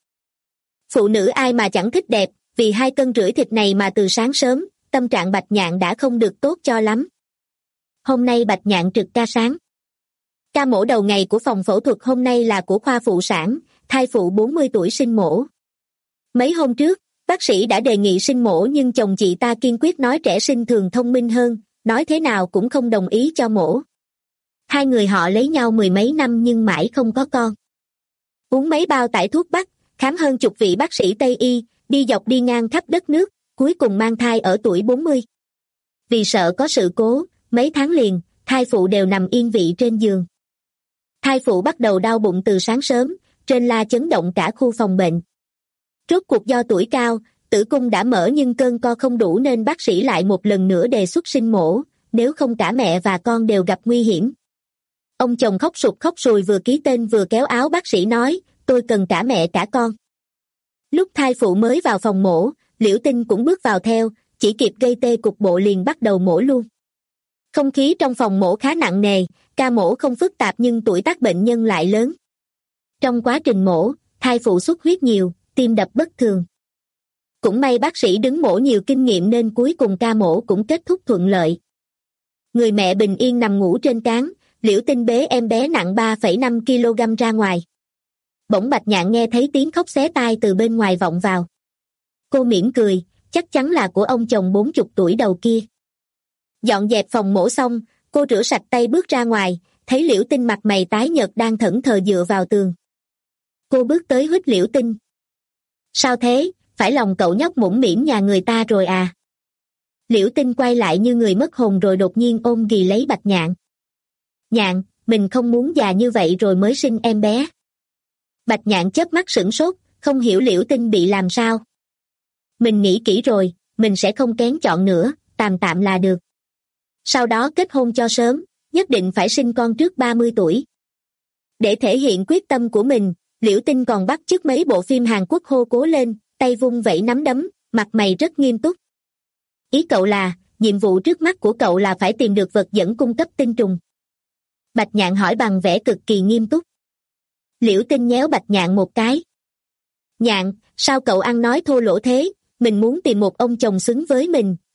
Phụ nữ ai mà chẳng thích đẹp, vì hai cân rưỡi thịt này mà từ sáng sớm, tâm trạng Bạch Nhạn đã không được tốt cho lắm. Hôm nay Bạch Nhạn trực ca sáng. Ca mổ đầu ngày của phòng phẫu thuật hôm nay là của khoa phụ sản, thai phụ bốn mươi tuổi sinh mổ. Mấy hôm trước, bác sĩ đã đề nghị sinh mổ nhưng chồng chị ta kiên quyết nói trẻ sinh thường thông minh hơn, nói thế nào cũng không đồng ý cho mổ. Hai người họ lấy nhau mười mấy năm nhưng mãi không có con. Uống mấy bao tải thuốc bắc, khám hơn chục vị bác sĩ Tây Y, đi dọc đi ngang khắp đất nước, cuối cùng mang thai ở tuổi bốn mươi. Vì sợ có sự cố, mấy tháng liền, thai phụ đều nằm yên vị trên giường. Thai phụ bắt đầu đau bụng từ sáng sớm, trên la chấn động cả khu phòng bệnh. Rốt cuộc do tuổi cao, tử cung đã mở nhưng cơn co không đủ nên bác sĩ lại một lần nữa đề xuất sinh mổ, nếu không cả mẹ và con đều gặp nguy hiểm. Ông chồng khóc sụt khóc sùi vừa ký tên vừa kéo áo bác sĩ nói, tôi cần cả mẹ cả con. Lúc thai phụ mới vào phòng mổ, Liễu Tinh cũng bước vào theo, chỉ kịp gây tê cục bộ liền bắt đầu mổ luôn. Không khí trong phòng mổ khá nặng nề, ca mổ không phức tạp nhưng tuổi tác bệnh nhân lại lớn. Trong quá trình mổ, thai phụ xuất huyết nhiều, tim đập bất thường. Cũng may bác sĩ đứng mổ nhiều kinh nghiệm nên cuối cùng ca mổ cũng kết thúc thuận lợi. Người mẹ bình yên nằm ngủ trên cáng, Liễu Tinh bế em bé nặng ba phẩy năm ki lô gam ra ngoài. Bỗng Bạch Nhạn nghe thấy tiếng khóc xé tai từ bên ngoài vọng vào. Cô mỉm cười, chắc chắn là của ông chồng bốn chục tuổi đầu kia. Dọn dẹp phòng mổ xong, cô rửa sạch tay bước ra ngoài, thấy Liễu Tinh mặt mày tái nhợt đang thẫn thờ dựa vào tường. Cô bước tới huých Liễu Tinh. Sao thế, phải lòng cậu nhóc mũm mĩm nhà người ta rồi à? Liễu Tinh quay lại như người mất hồn rồi đột nhiên ôm ghì lấy Bạch Nhạn. Nhạn, mình không muốn già như vậy rồi mới sinh em bé. Bạch Nhạn chớp mắt sửng sốt, không hiểu Liễu Tinh bị làm sao. Mình nghĩ kỹ rồi, mình sẽ không kén chọn nữa, tạm tạm là được. Sau đó kết hôn cho sớm, nhất định phải sinh con trước ba mươi tuổi. Để thể hiện quyết tâm của mình, Liễu Tinh còn bắt chước mấy bộ phim Hàn Quốc hô cố lên, tay vung vẩy nắm đấm, mặt mày rất nghiêm túc. Ý cậu là, nhiệm vụ trước mắt của cậu là phải tìm được vật dẫn cung cấp tinh trùng. Bạch Nhạn hỏi bằng vẻ cực kỳ nghiêm túc. Liễu Tinh nhéo Bạch Nhạn một cái. Nhạn, sao cậu ăn nói thô lỗ thế, mình muốn tìm một ông chồng xứng với mình,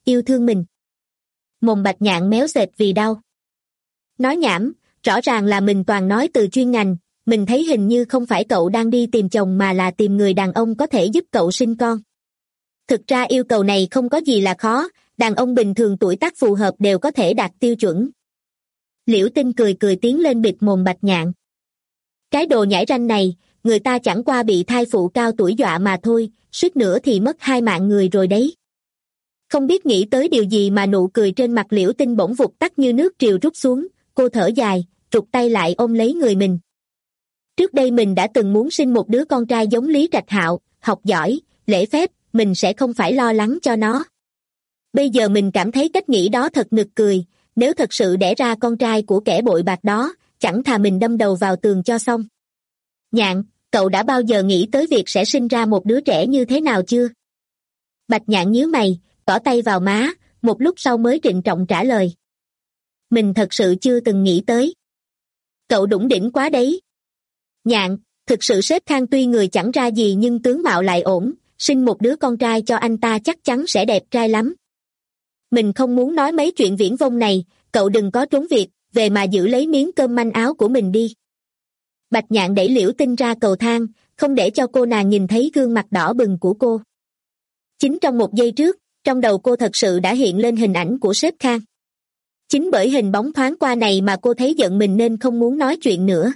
yêu thương mình. Mồm Bạch Nhạn méo sệt vì đau. Nói nhảm, rõ ràng là mình toàn nói từ chuyên ngành, mình thấy hình như không phải cậu đang đi tìm chồng mà là tìm người đàn ông có thể giúp cậu sinh con. Thực ra yêu cầu này không có gì là khó, đàn ông bình thường tuổi tác phù hợp đều có thể đạt tiêu chuẩn. Liễu Tinh cười cười tiến lên bịt mồm Bạch Nhạn. Cái đồ nhảy ranh này, người ta chẳng qua bị thai phụ cao tuổi dọa mà thôi, suýt nữa thì mất hai mạng người rồi đấy. Không biết nghĩ tới điều gì mà nụ cười trên mặt Liễu Tinh bỗng vụt tắt như nước triều rút xuống, cô thở dài, rụt tay lại ôm lấy người mình. Trước đây mình đã từng muốn sinh một đứa con trai giống Lý Trạch Hạo, học giỏi, lễ phép, mình sẽ không phải lo lắng cho nó. Bây giờ mình cảm thấy cách nghĩ đó thật nực cười, nếu thật sự đẻ ra con trai của kẻ bội bạc đó, chẳng thà mình đâm đầu vào tường cho xong. Nhạn, cậu đã bao giờ nghĩ tới việc sẽ sinh ra một đứa trẻ như thế nào chưa? Bạch Nhạn nhíu mày, gõ tay vào má, một lúc sau mới trịnh trọng trả lời. Mình thật sự chưa từng nghĩ tới. Cậu đủng đỉnh quá đấy. Nhạn, thực sự sếp Khang tuy người chẳng ra gì nhưng tướng mạo lại ổn, sinh một đứa con trai cho anh ta chắc chắn sẽ đẹp trai lắm. Mình không muốn nói mấy chuyện viển vông này, cậu đừng có trốn việc, về mà giữ lấy miếng cơm manh áo của mình đi. Bạch Nhạn đẩy Liễu Tinh ra cầu thang, không để cho cô nàng nhìn thấy gương mặt đỏ bừng của cô. Chính trong một giây trước, trong đầu cô thật sự đã hiện lên hình ảnh của sếp Khang. Chính bởi hình bóng thoáng qua này mà cô thấy giận mình nên không muốn nói chuyện nữa.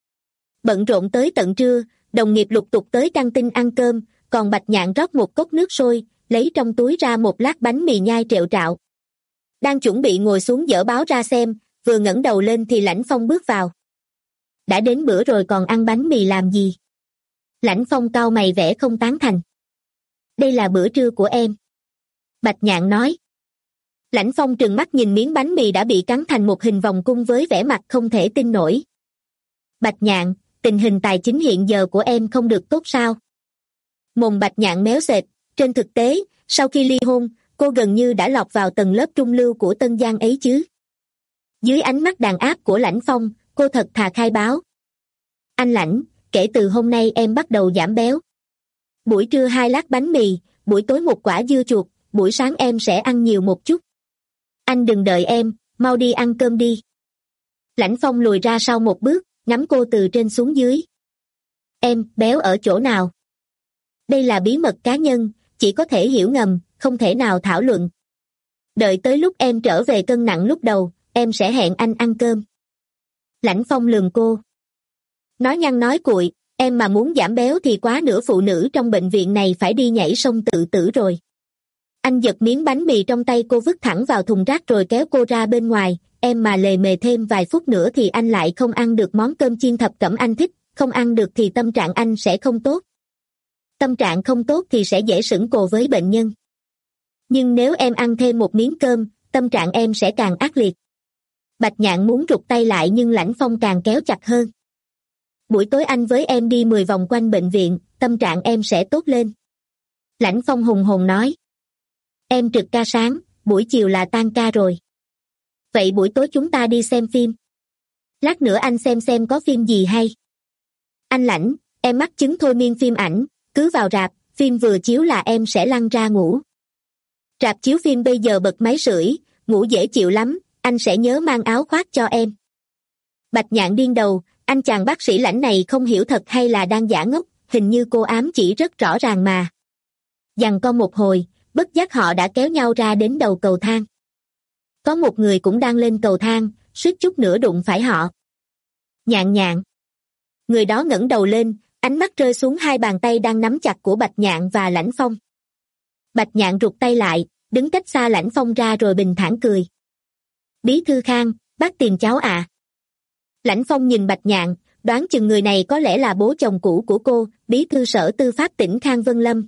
Bận rộn tới tận trưa, đồng nghiệp lục tục tới căng tin ăn cơm, còn Bạch Nhạn rót một cốc nước sôi, lấy trong túi ra một lát bánh mì nhai trệu trạo. Đang chuẩn bị ngồi xuống dở báo ra xem, vừa ngẩng đầu lên thì Lãnh Phong bước vào. Đã đến bữa rồi còn ăn bánh mì làm gì? Lãnh Phong cau mày vẻ không tán thành. Đây là bữa trưa của em. Bạch Nhạn nói. Lãnh Phong trừng mắt nhìn miếng bánh mì đã bị cắn thành một hình vòng cung với vẻ mặt không thể tin nổi. Bạch Nhạn, tình hình tài chính hiện giờ của em không được tốt sao? Mồm Bạch Nhạn méo sệt, trên thực tế, sau khi ly hôn, cô gần như đã lọt vào tầng lớp trung lưu của Tân Giang ấy chứ. Dưới ánh mắt đàn áp của Lãnh Phong, cô thật thà khai báo. Anh Lãnh, kể từ hôm nay em bắt đầu giảm béo. Buổi trưa hai lát bánh mì, buổi tối một quả dưa chuột, buổi sáng em sẽ ăn nhiều một chút. Anh đừng đợi em, mau đi ăn cơm đi. Lãnh Phong lùi ra sau một bước, ngắm cô từ trên xuống dưới. Em, béo ở chỗ nào? Đây là bí mật cá nhân, chỉ có thể hiểu ngầm, không thể nào thảo luận. Đợi tới lúc em trở về cân nặng lúc đầu, em sẽ hẹn anh ăn cơm. Lãnh Phong lườm cô. Nói nhăng nói cuội, em mà muốn giảm béo thì quá nửa phụ nữ trong bệnh viện này phải đi nhảy sông tự tử rồi. Anh giật miếng bánh mì trong tay cô vứt thẳng vào thùng rác rồi kéo cô ra bên ngoài, em mà lề mề thêm vài phút nữa thì anh lại không ăn được món cơm chiên thập cẩm anh thích, không ăn được thì tâm trạng anh sẽ không tốt. Tâm trạng không tốt thì sẽ dễ sững cồ với bệnh nhân. Nhưng nếu em ăn thêm một miếng cơm, tâm trạng em sẽ càng ác liệt. Bạch Nhạn muốn rụt tay lại nhưng Lãnh Phong càng kéo chặt hơn. Buổi tối anh với em đi mười vòng quanh bệnh viện, tâm trạng em sẽ tốt lên. Lãnh Phong hùng hồn nói. Em trực ca sáng, buổi chiều là tan ca rồi. Vậy buổi tối chúng ta đi xem phim. Lát nữa anh xem xem có phim gì hay. Anh Lãnh, em mắc chứng thôi miên phim ảnh, cứ vào rạp, phim vừa chiếu là em sẽ lăn ra ngủ. Rạp chiếu phim bây giờ bật máy sưởi, ngủ dễ chịu lắm, anh sẽ nhớ mang áo khoác cho em. Bạch Nhạn điên đầu, anh chàng bác sĩ Lãnh này không hiểu thật hay là đang giả ngốc, hình như cô ám chỉ rất rõ ràng mà. Giằng co một hồi, bất giác họ đã kéo nhau ra đến đầu cầu thang. Có một người cũng đang lên cầu thang, suýt chút nữa đụng phải họ. Nhạn Nhạn. Người đó ngẩng đầu lên, ánh mắt rơi xuống hai bàn tay đang nắm chặt của Bạch Nhạn và Lãnh Phong. Bạch Nhạn rụt tay lại, đứng cách xa Lãnh Phong ra rồi bình thản cười. Bí thư Khang, bác tìm cháu à? Lãnh Phong nhìn Bạch Nhạn, đoán chừng người này có lẽ là bố chồng cũ của cô, bí thư sở tư pháp tỉnh Khang Vân Lâm.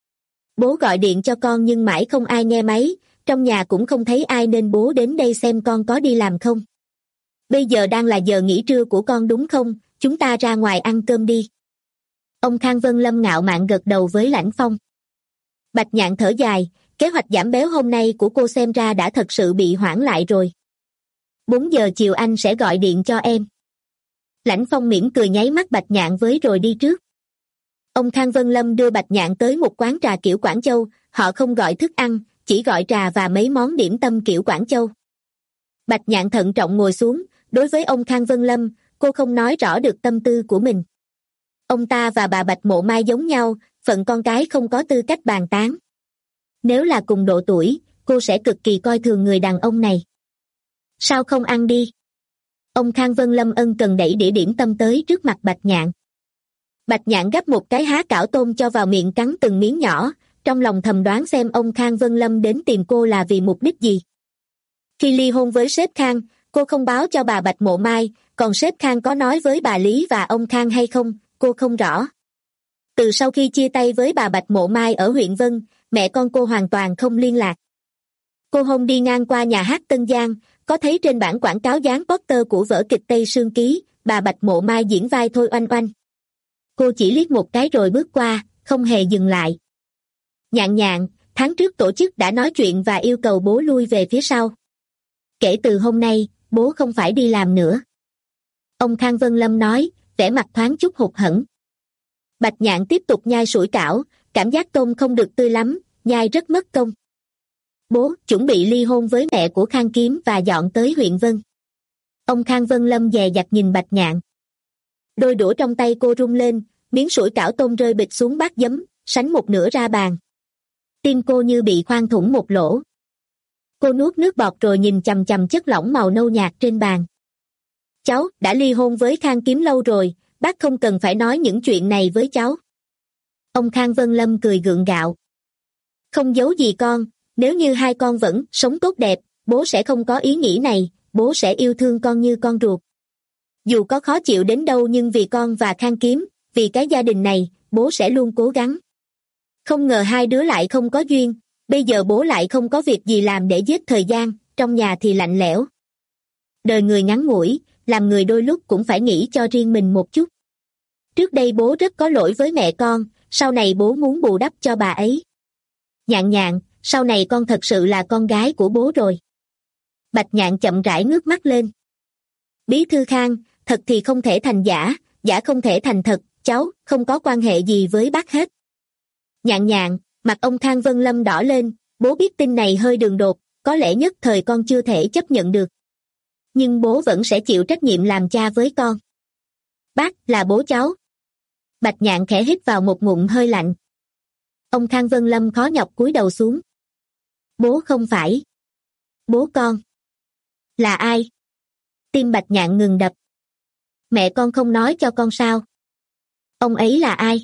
Bố gọi điện cho con nhưng mãi không ai nghe máy, trong nhà cũng không thấy ai nên bố đến đây xem con có đi làm không. Bây giờ đang là giờ nghỉ trưa của con đúng không, chúng ta ra ngoài ăn cơm đi. Ông Khang Vân Lâm ngạo mạn gật đầu với Lãnh Phong. Bạch Nhạn thở dài, kế hoạch giảm béo hôm nay của cô xem ra đã thật sự bị hoãn lại rồi. bốn giờ chiều anh sẽ gọi điện cho em. Lãnh Phong mỉm cười nháy mắt Bạch Nhạn với rồi đi trước. Ông Khang Vân Lâm đưa Bạch Nhạn tới một quán trà kiểu Quảng Châu, họ không gọi thức ăn, chỉ gọi trà và mấy món điểm tâm kiểu Quảng Châu. Bạch Nhạn thận trọng ngồi xuống, đối với ông Khang Vân Lâm, cô không nói rõ được tâm tư của mình. Ông ta và bà Bạch Mộ Mai giống nhau, phận con cái không có tư cách bàn tán. Nếu là cùng độ tuổi, cô sẽ cực kỳ coi thường người đàn ông này. Sao không ăn đi? Ông Khang Vân Lâm ân cần đẩy đĩa điểm tâm tới trước mặt Bạch Nhạn. Bạch Nhạn gắp một cái há cảo tôm cho vào miệng cắn từng miếng nhỏ, trong lòng thầm đoán xem ông Khang Vân Lâm đến tìm cô là vì mục đích gì. Khi ly hôn với sếp Khang, cô không báo cho bà Bạch Mộ Mai, còn sếp Khang có nói với bà Lý và ông Khang hay không, cô không rõ. Từ sau khi chia tay với bà Bạch Mộ Mai ở huyện Vân, mẹ con cô hoàn toàn không liên lạc. Cô hôm đi ngang qua nhà hát Tân Giang, có thấy trên bảng quảng cáo dán poster của vở kịch Tây Sương Ký, bà Bạch Mộ Mai diễn vai Thôi Oanh Oanh. Cô chỉ liếc một cái rồi bước qua, không hề dừng lại. Nhạn nhạn, tháng trước tổ chức đã nói chuyện và yêu cầu bố lui về phía sau. Kể từ hôm nay, bố không phải đi làm nữa. Ông Khang Vân Lâm nói, vẻ mặt thoáng chút hụt hẫng. Bạch Nhạn tiếp tục nhai sủi cảo, cảm giác tôm không được tươi lắm, nhai rất mất công. Bố chuẩn bị ly hôn với mẹ của Khang Kiếm và dọn tới huyện Vân. Ông Khang Vân Lâm dè dặt nhìn Bạch Nhạn. Đôi đũa trong tay cô rung lên, miếng sủi cảo tôm rơi bịch xuống bát giấm, sánh một nửa ra bàn. Tim cô như bị khoan thủng một lỗ. Cô nuốt nước bọt rồi nhìn chằm chằm chất lỏng màu nâu nhạt trên bàn. Cháu đã ly hôn với Khang Kiếm lâu rồi, bác không cần phải nói những chuyện này với cháu. Ông Khang Vân Lâm cười gượng gạo. Không giấu gì con, nếu như hai con vẫn sống tốt đẹp, bố sẽ không có ý nghĩ này, bố sẽ yêu thương con như con ruột. Dù có khó chịu đến đâu nhưng vì con và Khang Kiếm, vì cái gia đình này, bố sẽ luôn cố gắng. Không ngờ hai đứa lại không có duyên, bây giờ bố lại không có việc gì làm để giết thời gian, trong nhà thì lạnh lẽo. Đời người ngắn ngủi, làm người đôi lúc cũng phải nghĩ cho riêng mình một chút. Trước đây bố rất có lỗi với mẹ con, sau này bố muốn bù đắp cho bà ấy. Nhạn nhạn, sau này con thật sự là con gái của bố rồi. Bạch Nhạn chậm rãi ngước mắt lên. Bí thư Khang, thật thì không thể thành giả, giả không thể thành thật, cháu không có quan hệ gì với bác hết. Nhạn nhạn, mặt ông Khang Vân Lâm đỏ lên, bố biết tin này hơi đường đột, có lẽ nhất thời con chưa thể chấp nhận được. Nhưng bố vẫn sẽ chịu trách nhiệm làm cha với con. Bác là bố cháu. Bạch Nhạn khẽ hít vào một ngụm hơi lạnh. Ông Khang Vân Lâm khó nhọc cúi đầu xuống. Bố không phải. Bố con. Là ai? Tim Bạch Nhạn ngừng đập. Mẹ con không nói cho con sao? Ông ấy là ai?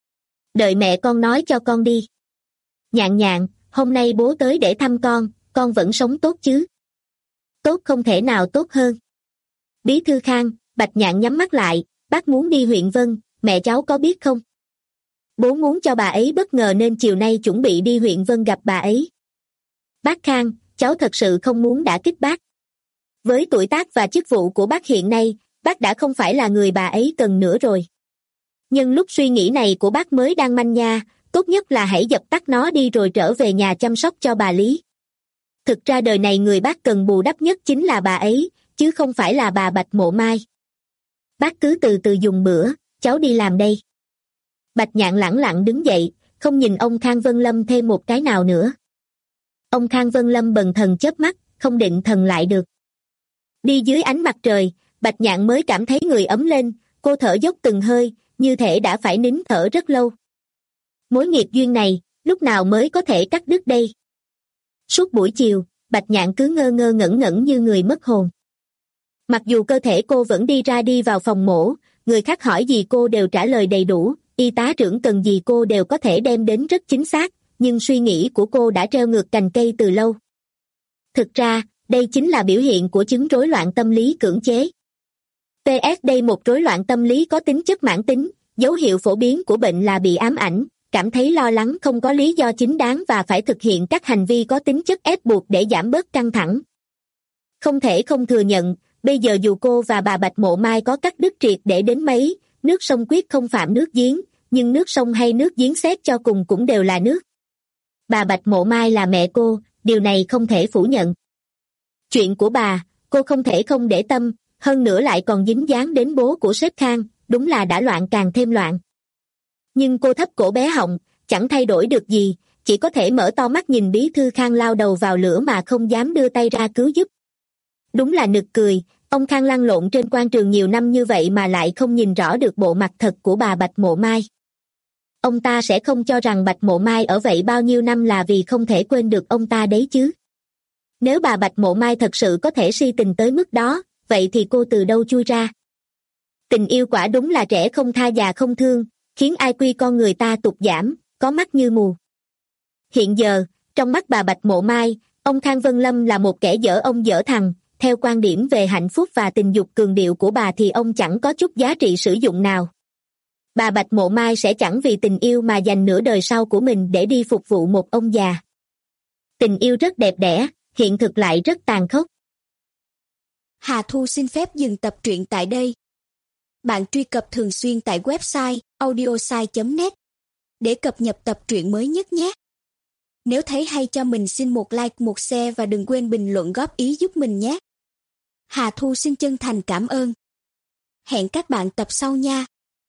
Đợi mẹ con nói cho con đi. Nhạn nhạn, hôm nay bố tới để thăm con, con vẫn sống tốt chứ? Tốt không thể nào tốt hơn. Bí thư Khang, Bạch Nhạn nhắm mắt lại, bác muốn đi huyện Vân, mẹ cháu có biết không? Bố muốn cho bà ấy bất ngờ nên chiều nay chuẩn bị đi huyện Vân gặp bà ấy. Bác Khang, cháu thật sự không muốn đả kích bác. Với tuổi tác và chức vụ của bác hiện nay, bác đã không phải là người bà ấy cần nữa rồi. Nhưng lúc suy nghĩ này của bác mới đang manh nha, tốt nhất là hãy dập tắt nó đi rồi trở về nhà chăm sóc cho bà Lý. Thực ra đời này người bác cần bù đắp nhất chính là bà ấy, chứ không phải là bà Bạch Mộ Mai. Bác cứ từ từ dùng bữa, cháu đi làm đây. Bạch Nhạn lẳng lặng đứng dậy, không nhìn ông Khang Vân Lâm thêm một cái nào nữa. Ông Khang Vân Lâm bần thần chớp mắt, không định thần lại được. Đi dưới ánh mặt trời, Bạch Nhạn mới cảm thấy người ấm lên, cô thở dốc từng hơi, như thể đã phải nín thở rất lâu. Mối nghiệt duyên này, lúc nào mới có thể cắt đứt đây? Suốt buổi chiều, Bạch Nhạn cứ ngơ ngơ ngẩn ngẩn như người mất hồn. Mặc dù cơ thể cô vẫn đi ra đi vào phòng mổ, người khác hỏi gì cô đều trả lời đầy đủ, y tá trưởng cần gì cô đều có thể đem đến rất chính xác, nhưng suy nghĩ của cô đã treo ngược cành cây từ lâu. Thực ra, đây chính là biểu hiện của chứng rối loạn tâm lý cưỡng chế. pê ét đây một rối loạn tâm lý có tính chất mãn tính, dấu hiệu phổ biến của bệnh là bị ám ảnh, cảm thấy lo lắng không có lý do chính đáng và phải thực hiện các hành vi có tính chất ép buộc để giảm bớt căng thẳng. Không thể không thừa nhận, bây giờ dù cô và bà Bạch Mộ Mai có cắt đứt triệt để đến mấy, nước sông quyết không phạm nước giếng, nhưng nước sông hay nước giếng xét cho cùng cũng đều là nước. Bà Bạch Mộ Mai là mẹ cô, điều này không thể phủ nhận. Chuyện của bà, cô không thể không để tâm, hơn nữa lại còn dính dáng đến bố của sếp Khang, đúng là đã loạn càng thêm loạn. Nhưng cô thấp cổ bé họng, chẳng thay đổi được gì, chỉ có thể mở to mắt nhìn bí thư Khang lao đầu vào lửa mà không dám đưa tay ra cứu giúp. Đúng là nực cười, ông Khang lăn lộn trên quan trường nhiều năm như vậy mà lại không nhìn rõ được bộ mặt thật của bà Bạch Mộ Mai. Ông ta sẽ không cho rằng Bạch Mộ Mai ở vậy bao nhiêu năm là vì không thể quên được ông ta đấy chứ. Nếu bà Bạch Mộ Mai thật sự có thể si tình tới mức đó, vậy thì cô từ đâu chui ra? Tình yêu quả đúng là trẻ không tha già không thương, khiến i kiu con người ta tụt giảm, có mắt như mù. Hiện giờ, trong mắt bà Bạch Mộ Mai, ông Khang Vân Lâm là một kẻ dở ông dở thằng, theo quan điểm về hạnh phúc và tình dục cường điệu của bà thì ông chẳng có chút giá trị sử dụng nào. Bà Bạch Mộ Mai sẽ chẳng vì tình yêu mà dành nửa đời sau của mình để đi phục vụ một ông già. Tình yêu rất đẹp đẽ, hiện thực lại rất tàn khốc. Hà Thu xin phép dừng tập truyện tại đây. Bạn truy cập thường xuyên tại website audiosai chấm net để cập nhật tập truyện mới nhất nhé. Nếu thấy hay cho mình xin một like, một share và đừng quên bình luận góp ý giúp mình nhé. Hà Thu xin chân thành cảm ơn. Hẹn các bạn tập sau nha.